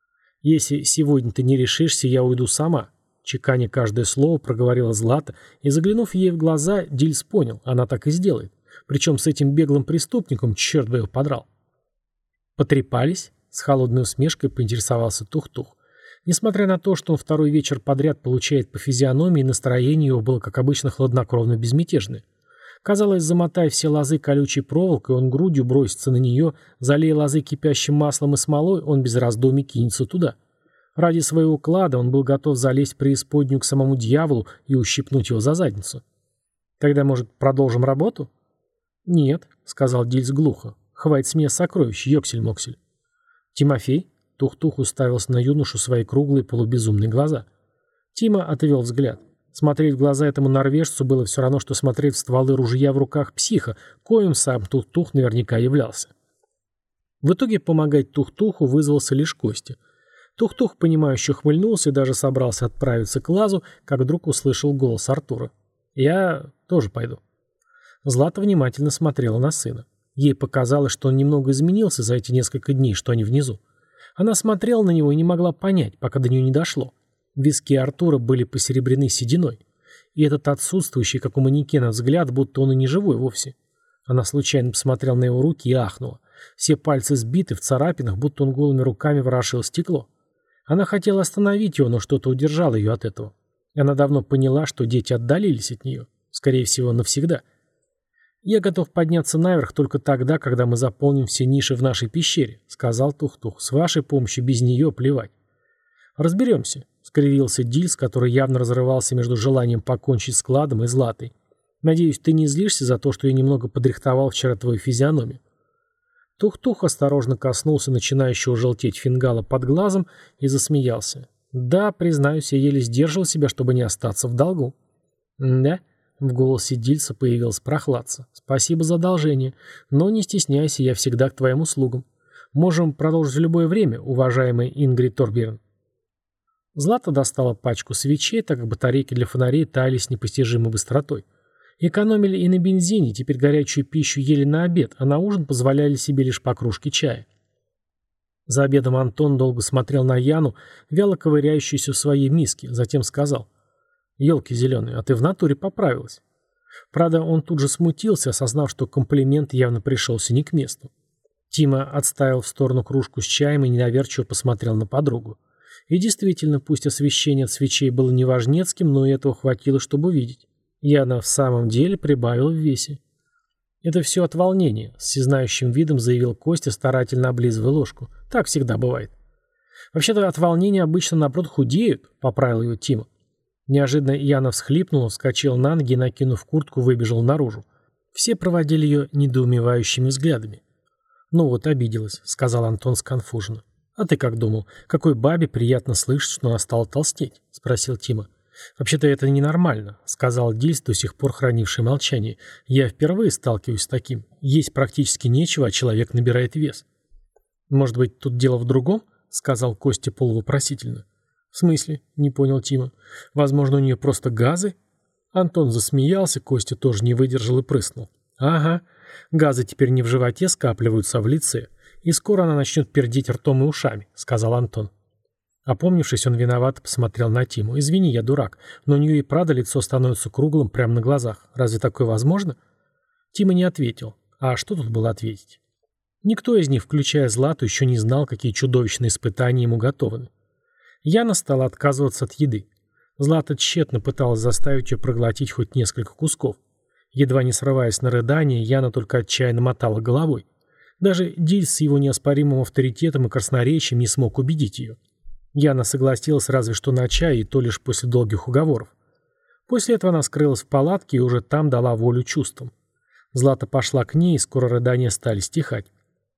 «Если сегодня ты не решишься, я уйду сама», — чеканя каждое слово проговорила Злата, и, заглянув ей в глаза, Дильс понял, она так и сделает. Причем с этим беглым преступником, черт бы его подрал. «Потрепались?» — с холодной усмешкой поинтересовался Тух-Тух. Несмотря на то, что он второй вечер подряд получает по физиономии, настроение его было, как обычно, хладнокровно безмятежное. Казалось, замотая все лозы колючей проволокой, он грудью бросится на нее, залея лозы кипящим маслом и смолой, он без раздумий кинется туда. Ради своего клада он был готов залезть в преисподнюю к самому дьяволу и ущипнуть его за задницу. «Тогда, может, продолжим работу?» «Нет», — сказал Дильс глухо. «Хватит с меня сокровищ, ёксель-моксель». «Тимофей?» — Тух-Тух уставился на юношу свои круглые полубезумные глаза. Тима отвел взгляд. Смотреть в глаза этому норвежцу было все равно, что смотреть в стволы ружья в руках психа, коим сам Тух-Тух наверняка являлся. В итоге помогать Тух-Туху вызвался лишь Костя. Тух-Тух, понимающе ухмыльнулся и даже собрался отправиться к лазу, как вдруг услышал голос Артура. «Я тоже пойду». Злата внимательно смотрела на сына. Ей показалось, что он немного изменился за эти несколько дней, что они внизу. Она смотрела на него и не могла понять, пока до нее не дошло. Виски Артура были посеребрены сединой. И этот отсутствующий, как у манекена, взгляд, будто он и не живой вовсе. Она случайно посмотрела на его руки и ахнула. Все пальцы сбиты в царапинах, будто он голыми руками ворошил стекло. Она хотела остановить его, но что-то удержало ее от этого. Она давно поняла, что дети отдалились от нее. Скорее всего, навсегда. «Я готов подняться наверх только тогда, когда мы заполним все ниши в нашей пещере», — сказал Тух-Тух. «С вашей помощью без нее плевать». «Разберемся», — скривился Дильс, который явно разрывался между желанием покончить с кладом и Златой. «Надеюсь, ты не злишься за то, что я немного подрихтовал вчера твою физиономию». Тух-Тух осторожно коснулся начинающего желтеть фингала под глазом и засмеялся. «Да, признаюсь, я еле сдерживал себя, чтобы не остаться в долгу». «Да?» — в голосе Дильса появилась прохладца. «Спасибо за одолжение, но не стесняйся, я всегда к твоим услугам. Можем продолжить в любое время, уважаемый Ингрид Торберн. Злата достала пачку свечей, так как батарейки для фонарей таяли с непостижимой быстротой. Экономили и на бензине, теперь горячую пищу ели на обед, а на ужин позволяли себе лишь по кружке чая. За обедом Антон долго смотрел на Яну, вяло ковыряющуюся в своей миске, затем сказал: «Елки зеленые, а ты в натуре поправилась». Правда, он тут же смутился, осознав, что комплимент явно пришелся не к месту. Тима отставил в сторону кружку с чаем и недоверчиво посмотрел на подругу. И действительно, пусть освещение от свечей было неважнецким, но и этого хватило, чтобы увидеть. Яна в самом деле прибавила в весе. «Это все от волнения», — с всезнающим видом заявил Костя, старательно облизывая ложку. «Так всегда бывает». «Вообще-то от волнения обычно, наоборот, худеют», — поправил его Тима. Неожиданно Яна всхлипнула, вскочила на ноги и, накинув куртку, выбежала наружу. Все проводили ее недоумевающими взглядами. «Ну вот, обиделась», — сказал Антон сконфуженно. «А ты как думал, какой бабе приятно слышать, что она стала толстеть?» — спросил Тима. «Вообще-то это ненормально», — сказал Дильс, до сих пор хранивший молчание. «Я впервые сталкиваюсь с таким. Есть практически нечего, а человек набирает вес». «Может быть, тут дело в другом?» — сказал Костя полувопросительно. «В смысле?» — не понял Тима. «Возможно, у нее просто газы?» Антон засмеялся, Костя тоже не выдержал и прыснул. «Ага, газы теперь не в животе скапливаются, а в лице. И скоро она начнет пердеть ртом и ушами», — сказал Антон. Опомнившись, он виновато посмотрел на Тиму. «Извини, я дурак, но у нее и правда лицо становится круглым прямо на глазах. Разве такое возможно?» Тима не ответил. А что тут было ответить? Никто из них, включая Злату, еще не знал, какие чудовищные испытания ему готовы. Яна стала отказываться от еды. Злата тщетно пыталась заставить ее проглотить хоть несколько кусков. Едва не срываясь на рыдание, Яна только отчаянно мотала головой. Даже Дильс с его неоспоримым авторитетом и красноречием не смог убедить ее. Яна согласилась разве что на чай, и то лишь после долгих уговоров. После этого она скрылась в палатке и уже там дала волю чувствам. Злата пошла к ней, и скоро рыдания стали стихать.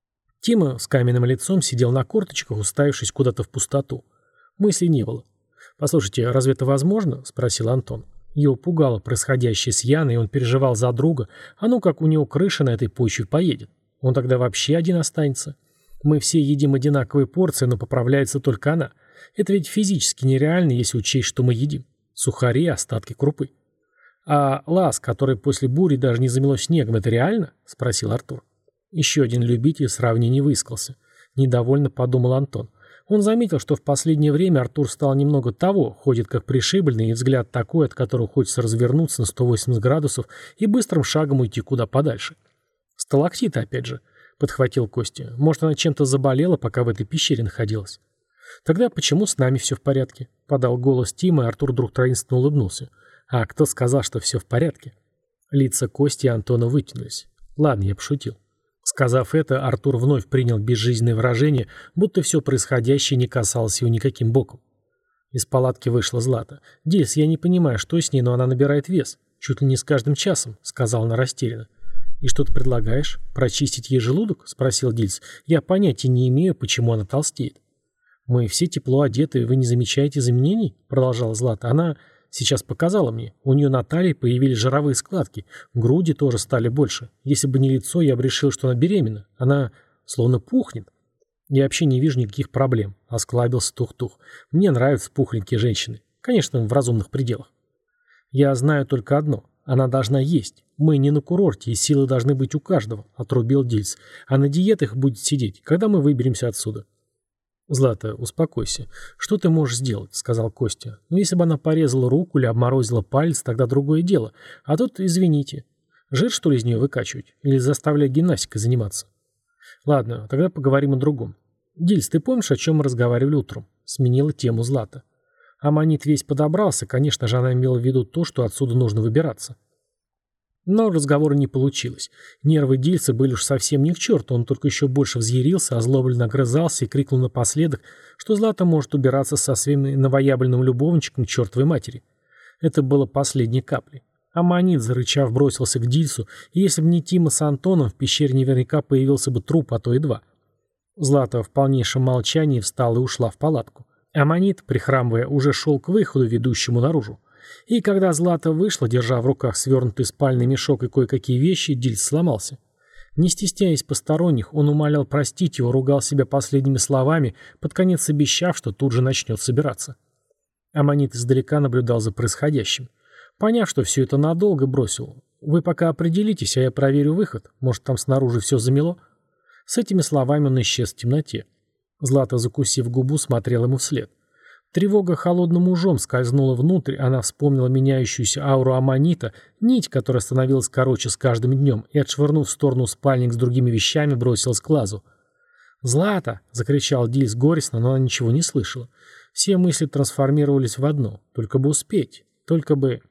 Тима с каменным лицом сидел на корточках, уставившись куда-то в пустоту. Мыслей не было. «Послушайте, разве это возможно?» — спросил Антон. Его пугало происходящее с Яной, и он переживал за друга. А ну как у него крыша на этой почве поедет. Он тогда вообще один останется. Мы все едим одинаковые порции, но поправляется только она. Это ведь физически нереально, если учесть, что мы едим. Сухари, остатки крупы. «А лаз, который после бури даже не замело снегом, это реально?» — спросил Артур. Еще один любитель сравнений высказался. Недовольно подумал Антон. Он заметил, что в последнее время Артур стал немного того, ходит как пришибленный, и взгляд такой, от которого хочется развернуться на 180 градусов и быстрым шагом уйти куда подальше. «Сталактиты, опять же», — подхватил Костя. «Может, она чем-то заболела, пока в этой пещере находилась?» «Тогда почему с нами все в порядке?» — подал голос Тима, и Артур вдруг таинственно улыбнулся. «А кто сказал, что все в порядке?» Лица Кости и Антона вытянулись. «Ладно, я пошутил». Сказав это, Артур вновь принял безжизненное выражение, будто все происходящее не касалось его никаким боком. Из палатки вышла Злата. «Дильс, я не понимаю, что с ней, но она набирает вес. Чуть ли не с каждым часом», — сказала она растерянно. «И что ты предлагаешь? Прочистить ей желудок?» — спросил Дильс. «Я понятия не имею, почему она толстеет». «Мы все тепло одеты, вы не замечаете изменений?» — продолжала Злата. «Она сейчас показала мне. У нее на талии появились жировые складки. Груди тоже стали больше. Если бы не лицо, я бы решил, что она беременна. Она словно пухнет. Я вообще не вижу никаких проблем», — осклабился Тух-Тух. «Мне нравятся пухленькие женщины. Конечно, в разумных пределах. Я знаю только одно. Она должна есть. Мы не на курорте, и силы должны быть у каждого», — отрубил Дильс. «А на диетах будет сидеть, когда мы выберемся отсюда». «Злата, успокойся. Что ты можешь сделать?» — сказал Костя. «Ну, если бы она порезала руку или обморозила палец, тогда другое дело. А тут, извините, жир, что ли, из нее выкачивать? Или заставлять гимнастикой заниматься?» «Ладно, тогда поговорим о другом. Дильс, ты помнишь, о чем мы разговаривали утром?» — сменила тему Злата. Аммонит весь подобрался. Конечно же, она имела в виду то, что отсюда нужно выбираться. Но разговора не получилось. Нервы Дильса были уж совсем не к черту, он только еще больше взъярился, озлобленно огрызался и крикнул напоследок, что Злата может убираться со своим новоявленным любовничком к чертовой матери. Это было последней каплей. Аммонит, зарычав, бросился к Дильсу, и если бы не Тима с Антоном, в пещере наверняка появился бы труп, а то и два. Злата в полнейшем молчании встала и ушла в палатку. Аммонит, прихрамывая, уже шел к выходу, ведущему наружу. И когда Злата вышла, держа в руках свернутый спальный мешок и кое-какие вещи, Дильс сломался. Не стесняясь посторонних, он умолял простить его, ругал себя последними словами, под конец обещав, что тут же начнет собираться. Аммонит издалека наблюдал за происходящим. Поняв, что все это надолго, бросил: «Вы пока определитесь, а я проверю выход. Может, там снаружи все замело?» С этими словами он исчез в темноте. Злата, закусив губу, смотрела ему вслед. Тревога холодным ужом скользнула внутрь, она вспомнила меняющуюся ауру аммонита, нить, которая становилась короче с каждым днем, и, отшвырнув в сторону спальник с другими вещами, бросилась к лазу. «Злата!» — закричал Дильс горестно, но она ничего не слышала. Все мысли трансформировались в одно. Только бы успеть. Только бы...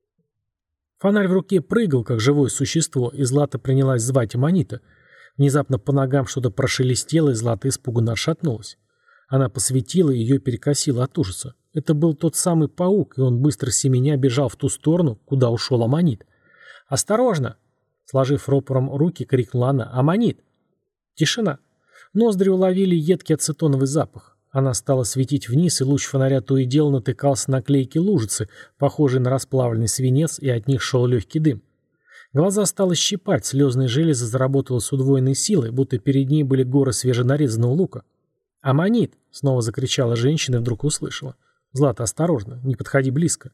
Фонарь в руке прыгал, как живое существо, и Злата принялась звать аммонита. Внезапно по ногам что-то прошелестело, и Злата испуганно отшатнулась. Она посветила, и ее перекосило от ужаса. Это был тот самый паук, и он быстро семеня бежал в ту сторону, куда ушел аммонит. «Осторожно!» Сложив ропором руки, крикнула она. «Аммонит!» Тишина. Ноздри уловили едкий ацетоновый запах. Она стала светить вниз, и луч фонаря то и дело натыкался на клейкие лужицы, похожие на расплавленный свинец, и от них шел легкий дым. Глаза стало щипать, слезная железа заработала с удвоенной силой, будто перед ней были горы свеженарезанного лука. «Аммонит!» — снова закричала женщина и вдруг услышала. «Злата, осторожно, не подходи близко».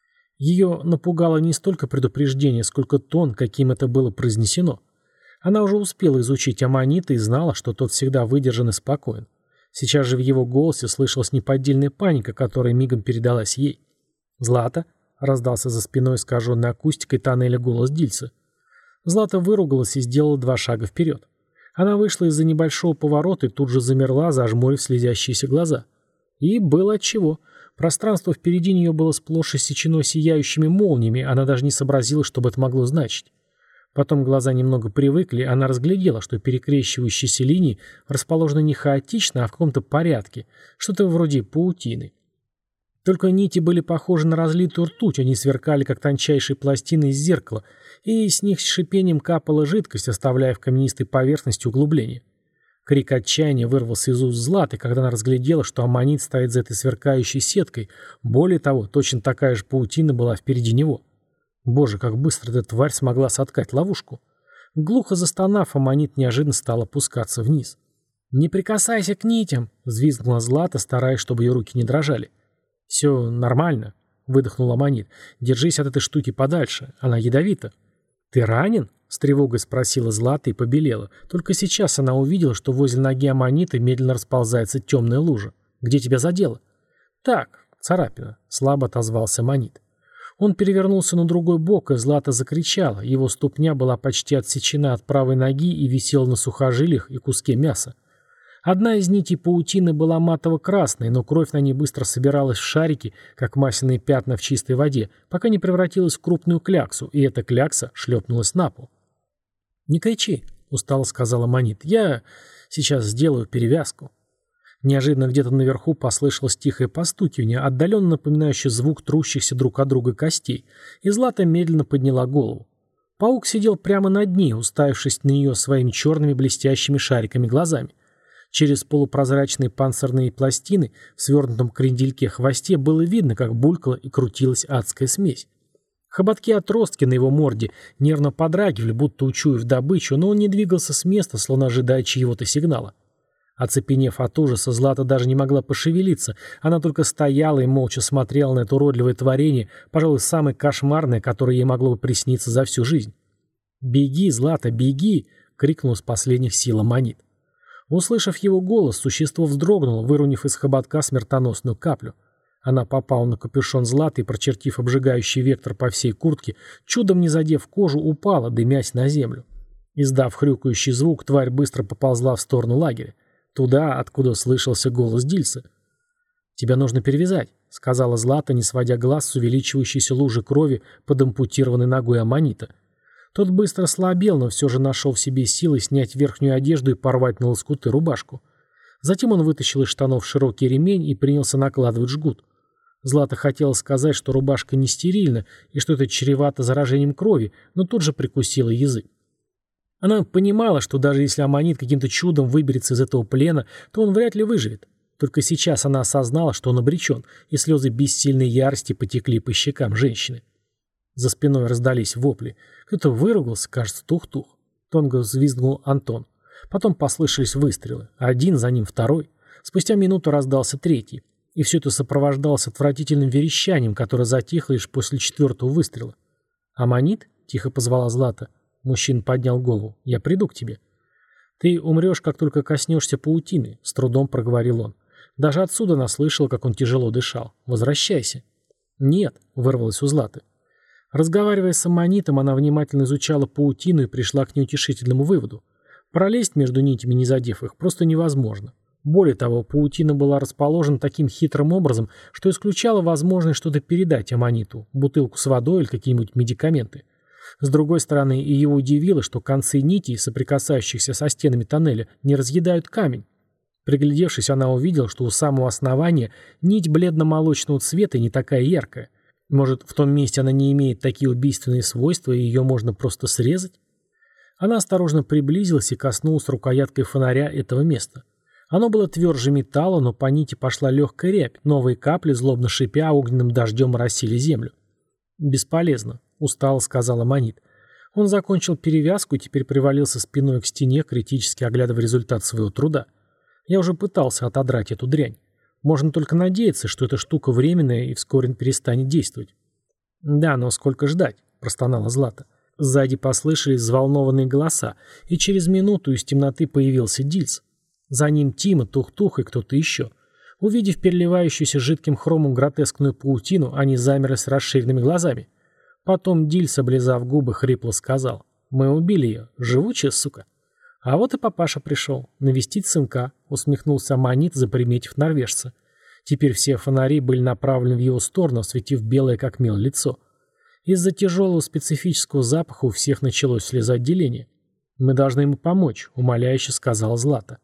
Ее напугало не столько предупреждение, сколько тон, каким это было произнесено. Она уже успела изучить аммонита и знала, что тот всегда выдержан и спокоен. Сейчас же в его голосе слышалась неподдельная паника, которая мигом передалась ей. «Злата!» — раздался за спиной искаженной акустикой тоннеля голос Дильса. Злата выругалась и сделала 2 шага вперед. Она вышла из-за небольшого поворота и тут же замерла, зажмурив слезящиеся глаза. И было отчего. Пространство впереди нее было сплошь иссечено сияющими молниями, она даже не сообразила, что бы это могло значить. Потом глаза немного привыкли, она разглядела, что перекрещивающиеся линии расположены не хаотично, а в каком-то порядке, что-то вроде паутины. Только нити были похожи на разлитую ртуть, они сверкали, как тончайшие пластины из зеркала, и с них с шипением капала жидкость, оставляя в каменистой поверхности углубление. Крик отчаяния вырвался из уст Златы, когда она разглядела, что аммонит стоит за этой сверкающей сеткой. Более того, точно такая же паутина была впереди него. Боже, как быстро эта тварь смогла соткать ловушку. Глухо застонав, аммонит неожиданно стал опускаться вниз. «Не прикасайся к нитям!» — взвизгнула Злата, стараясь, чтобы ее руки не дрожали. «Все нормально», — выдохнул аммонит. «Держись от этой штуки подальше. Она ядовита». «Ты ранен?» — с тревогой спросила Злата и побелела. Только сейчас она увидела, что возле ноги аммонита медленно расползается темная лужа. «Где тебя задело?» «Так, царапина», — слабо отозвался аммонит. Он перевернулся на другой бок, и Злата закричала. Его ступня была почти отсечена от правой ноги и висела на сухожилиях и куске мяса. Одна из нитей паутины была матово-красной, но кровь на ней быстро собиралась в шарики, как масляные пятна в чистой воде, пока не превратилась в крупную кляксу, и эта клякса шлепнулась на пол. «Не кричи», — устало сказала Аммонит. «Я сейчас сделаю перевязку». Неожиданно где-то наверху послышалось тихое постукивание, отдаленно напоминающее звук трущихся друг от друга костей, и Злата медленно подняла голову. Паук сидел прямо над ней, уставившись на нее своими черными блестящими шариками глазами. Через полупрозрачные панцирные пластины в свернутом крендельке хвосте было видно, как булькала и крутилась адская смесь. Хоботки-отростки на его морде нервно подрагивали, будто учуяв добычу, но он не двигался с места, словно ожидая чьего-то сигнала. Оцепенев от ужаса, Злата даже не могла пошевелиться, она только стояла и молча смотрела на это уродливое творение, пожалуй, самое кошмарное, которое ей могло бы присниться за всю жизнь. «Беги, Злата, беги!» — крикнул с последних сил Аммонит. Услышав его голос, существо вздрогнуло, выронив из хоботка смертоносную каплю. Она попала на капюшон Златы и, прочертив обжигающий вектор по всей куртке, чудом не задев кожу, упала, дымясь на землю. Издав хрюкающий звук, тварь быстро поползла в сторону лагеря. Туда, откуда слышался голос Дильса. «Тебя нужно перевязать», — сказала Злата, не сводя глаз с увеличивающейся лужи крови под ампутированной ногой Аммонита. Тот быстро слабел, но все же нашел в себе силы снять верхнюю одежду и порвать на лоскуты рубашку. Затем он вытащил из штанов широкий ремень и принялся накладывать жгут. Злата хотела сказать, что рубашка не стерильна и что это чревато заражением крови, но тут же прикусила язык. Она понимала, что даже если Аммонит каким-то чудом выберется из этого плена, то он вряд ли выживет. Только сейчас она осознала, что он обречен, и слезы бессильной ярости потекли по щекам женщины. За спиной раздались вопли. Кто-то выругался, кажется, тух-тух. Тонко взвизгнул Антон. Потом послышались выстрелы. Один, за ним второй. Спустя минуту раздался третий. И все это сопровождалось отвратительным верещанием, которое затихло лишь после четвертого выстрела. «Аммонит?» — тихо позвала Злата. Мужчина поднял голову. «Я приду к тебе». «Ты умрешь, как только коснешься паутины», — с трудом проговорил он. Даже отсюда она слышала, как он тяжело дышал. «Возвращайся». «Нет», — вырвалось у Златы. Разговаривая с аммонитом, она внимательно изучала паутину и пришла к неутешительному выводу. Пролезть между нитями, не задев их, просто невозможно. Более того, паутина была расположена таким хитрым образом, что исключала возможность что-то передать аммониту, бутылку с водой или какие-нибудь медикаменты. С другой стороны, и его удивило, что концы нитей, соприкасающихся со стенами тоннеля, не разъедают камень. Приглядевшись, она увидела, что у самого основания нить бледно-молочного цвета и не такая яркая. Может, в том месте она не имеет такие убийственные свойства, и ее можно просто срезать? Она осторожно приблизилась и коснулась рукояткой фонаря этого места. Оно было тверже металла, но по нити пошла легкая рябь. Новые капли, злобно шипя, огненным дождем оросили землю. «Бесполезно», — устало сказал аммонит. Он закончил перевязку и теперь привалился спиной к стене, критически оглядывая результат своего труда. «Я уже пытался отодрать эту дрянь. Можно только надеяться, что эта штука временная и вскоре перестанет действовать». «Да, но сколько ждать?» — простонала Злата. Сзади послышались взволнованные голоса, и через минуту из темноты появился Дильс. За ним Тима, Тух-Тух и кто-то еще. Увидев переливающуюся жидким хромом гротескную паутину, они замерли с расширенными глазами. Потом Дильс, облизав губы, хрипло сказал: «Мы убили ее. Живучая сука». «А вот и папаша пришел. Навестить сынка», — усмехнулся аммонит, заприметив норвежца. Теперь все фонари были направлены в его сторону, осветив белое как мел лицо. Из-за тяжелого специфического запаха у всех началось слезоотделение. «Мы должны ему помочь», — умоляюще сказала Злата.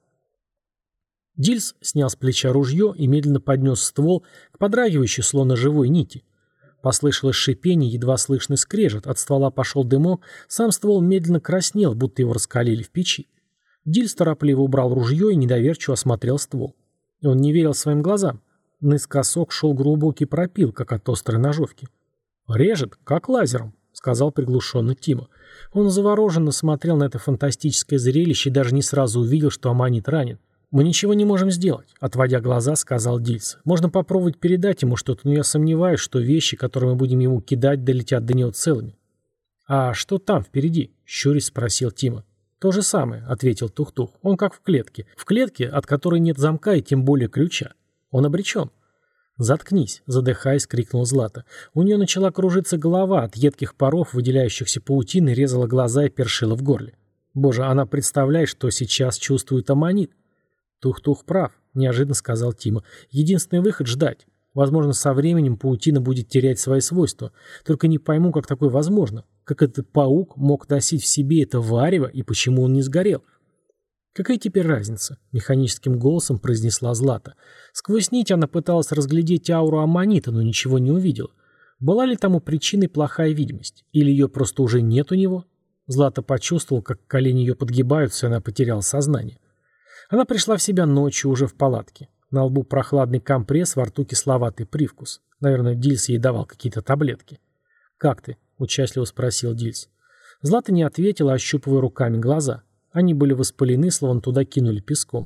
Дильс снял с плеча ружье и медленно поднес ствол к подрагивающей, словно живой нити. Послышалось шипение, едва слышный скрежет, от ствола пошел дымок, сам ствол медленно краснел, будто его раскалили в печи. Дильс торопливо убрал ружье и недоверчиво осмотрел ствол. Он не верил своим глазам. Наискосок шел глубокий пропил, как от острой ножовки. «Режет, как лазером», — сказал приглушенно Тима. Он завороженно смотрел на это фантастическое зрелище и даже не сразу увидел, что аммонит ранен. «Мы ничего не можем сделать», — отводя глаза, сказал Дильс. «Можно попробовать передать ему что-то, но я сомневаюсь, что вещи, которые мы будем ему кидать, долетят до него целыми». «А что там впереди?» — щурясь спросил Тима. «То же самое», — ответил Тух-Тух. «Он как в клетке. В клетке, от которой нет замка и тем более ключа. Он обречен». «Заткнись», — задыхаясь, крикнула Злата. У нее начала кружиться голова, от едких паров, выделяющихся паутиной, резала глаза и першила в горле. Боже, она представляет, что сейчас чувствует аммонит. «Тух-Тух прав», — неожиданно сказал Тима. «Единственный выход — ждать. Возможно, со временем паутина будет терять свои свойства. Только не пойму, как такое возможно. Как этот паук мог носить в себе это варево и почему он не сгорел?» «Какая теперь разница?» — механическим голосом произнесла Злата. Сквозь нить она пыталась разглядеть ауру аммонита, но ничего не увидела. Была ли тому причиной плохая видимость? Или ее просто уже нет у него? Злата почувствовала, как колени ее подгибаются, и она потеряла сознание. Она пришла в себя ночью уже в палатке. На лбу прохладный компресс, во рту кисловатый привкус. Наверное, Дильс ей давал какие-то таблетки. «Как ты?» — участливо спросил Дильс. Злата не ответила, ощупывая руками глаза. Они были воспалены, словно туда кинули песком.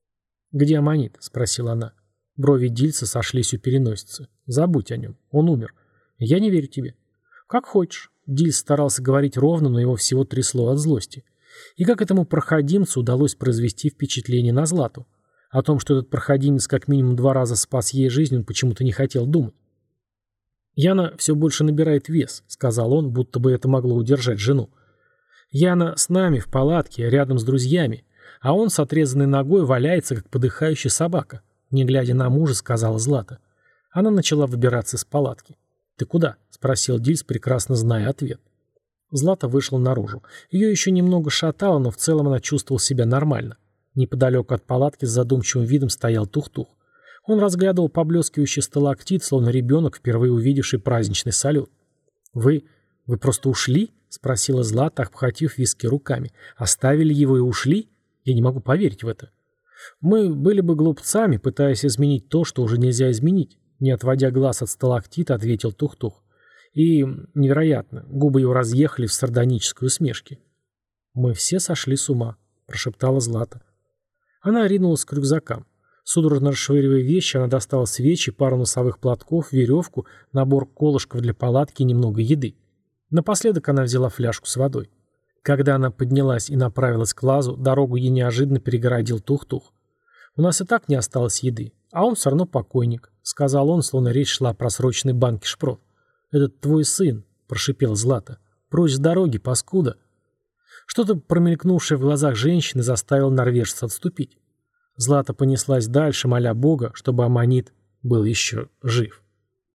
«Где аммонит?» — спросила она. Брови Дильса сошлись у переносицы. «Забудь о нем. Он умер. Я не верю тебе». «Как хочешь». Дильс старался говорить ровно, но его всего трясло от злости. И как этому проходимцу удалось произвести впечатление на Злату? О том, что этот проходимец как минимум 2 раза спас ей жизнь, он почему-то не хотел думать. «Яна все больше набирает вес», — сказал он, будто бы это могло удержать жену. «Яна с нами в палатке, рядом с друзьями, а он с отрезанной ногой валяется, как подыхающая собака», — не глядя на мужа, сказала Злата. Она начала выбираться из палатки. «Ты куда?» — спросил Дильс, прекрасно зная ответ. Злата вышла наружу. Ее еще немного шатало, но в целом она чувствовала себя нормально. Неподалеку от палатки с задумчивым видом стоял Тух-Тух. Он разглядывал поблескивающий сталактит, словно ребенок, впервые увидевший праздничный салют. «Вы просто ушли?» — спросила Злата, обхватив виски руками. «Оставили его и ушли? Я не могу поверить в это». «Мы были бы глупцами, пытаясь изменить то, что уже нельзя изменить», — не отводя глаз от сталактита, ответил Тух-Тух. И, невероятно, губы его разъехали в сардонической усмешке. «Мы все сошли с ума», — прошептала Злата. Она ринулась к рюкзакам. Судорожно расшвыривая вещи, она достала свечи, пару носовых платков, веревку, набор колышков для палатки и немного еды. Напоследок она взяла фляжку с водой. Когда она поднялась и направилась к лазу, дорогу ей неожиданно перегородил Тух-Тух. «У нас и так не осталось еды, а он все равно покойник», — сказал он, словно речь шла о просроченной банке шпрот. «Это твой сын», — прошипела Злата. «Прочь с дороги, паскуда». Что-то, промелькнувшее в глазах женщины, заставило норвежца отступить. Злата понеслась дальше, моля Бога, чтобы Аммонит был еще жив.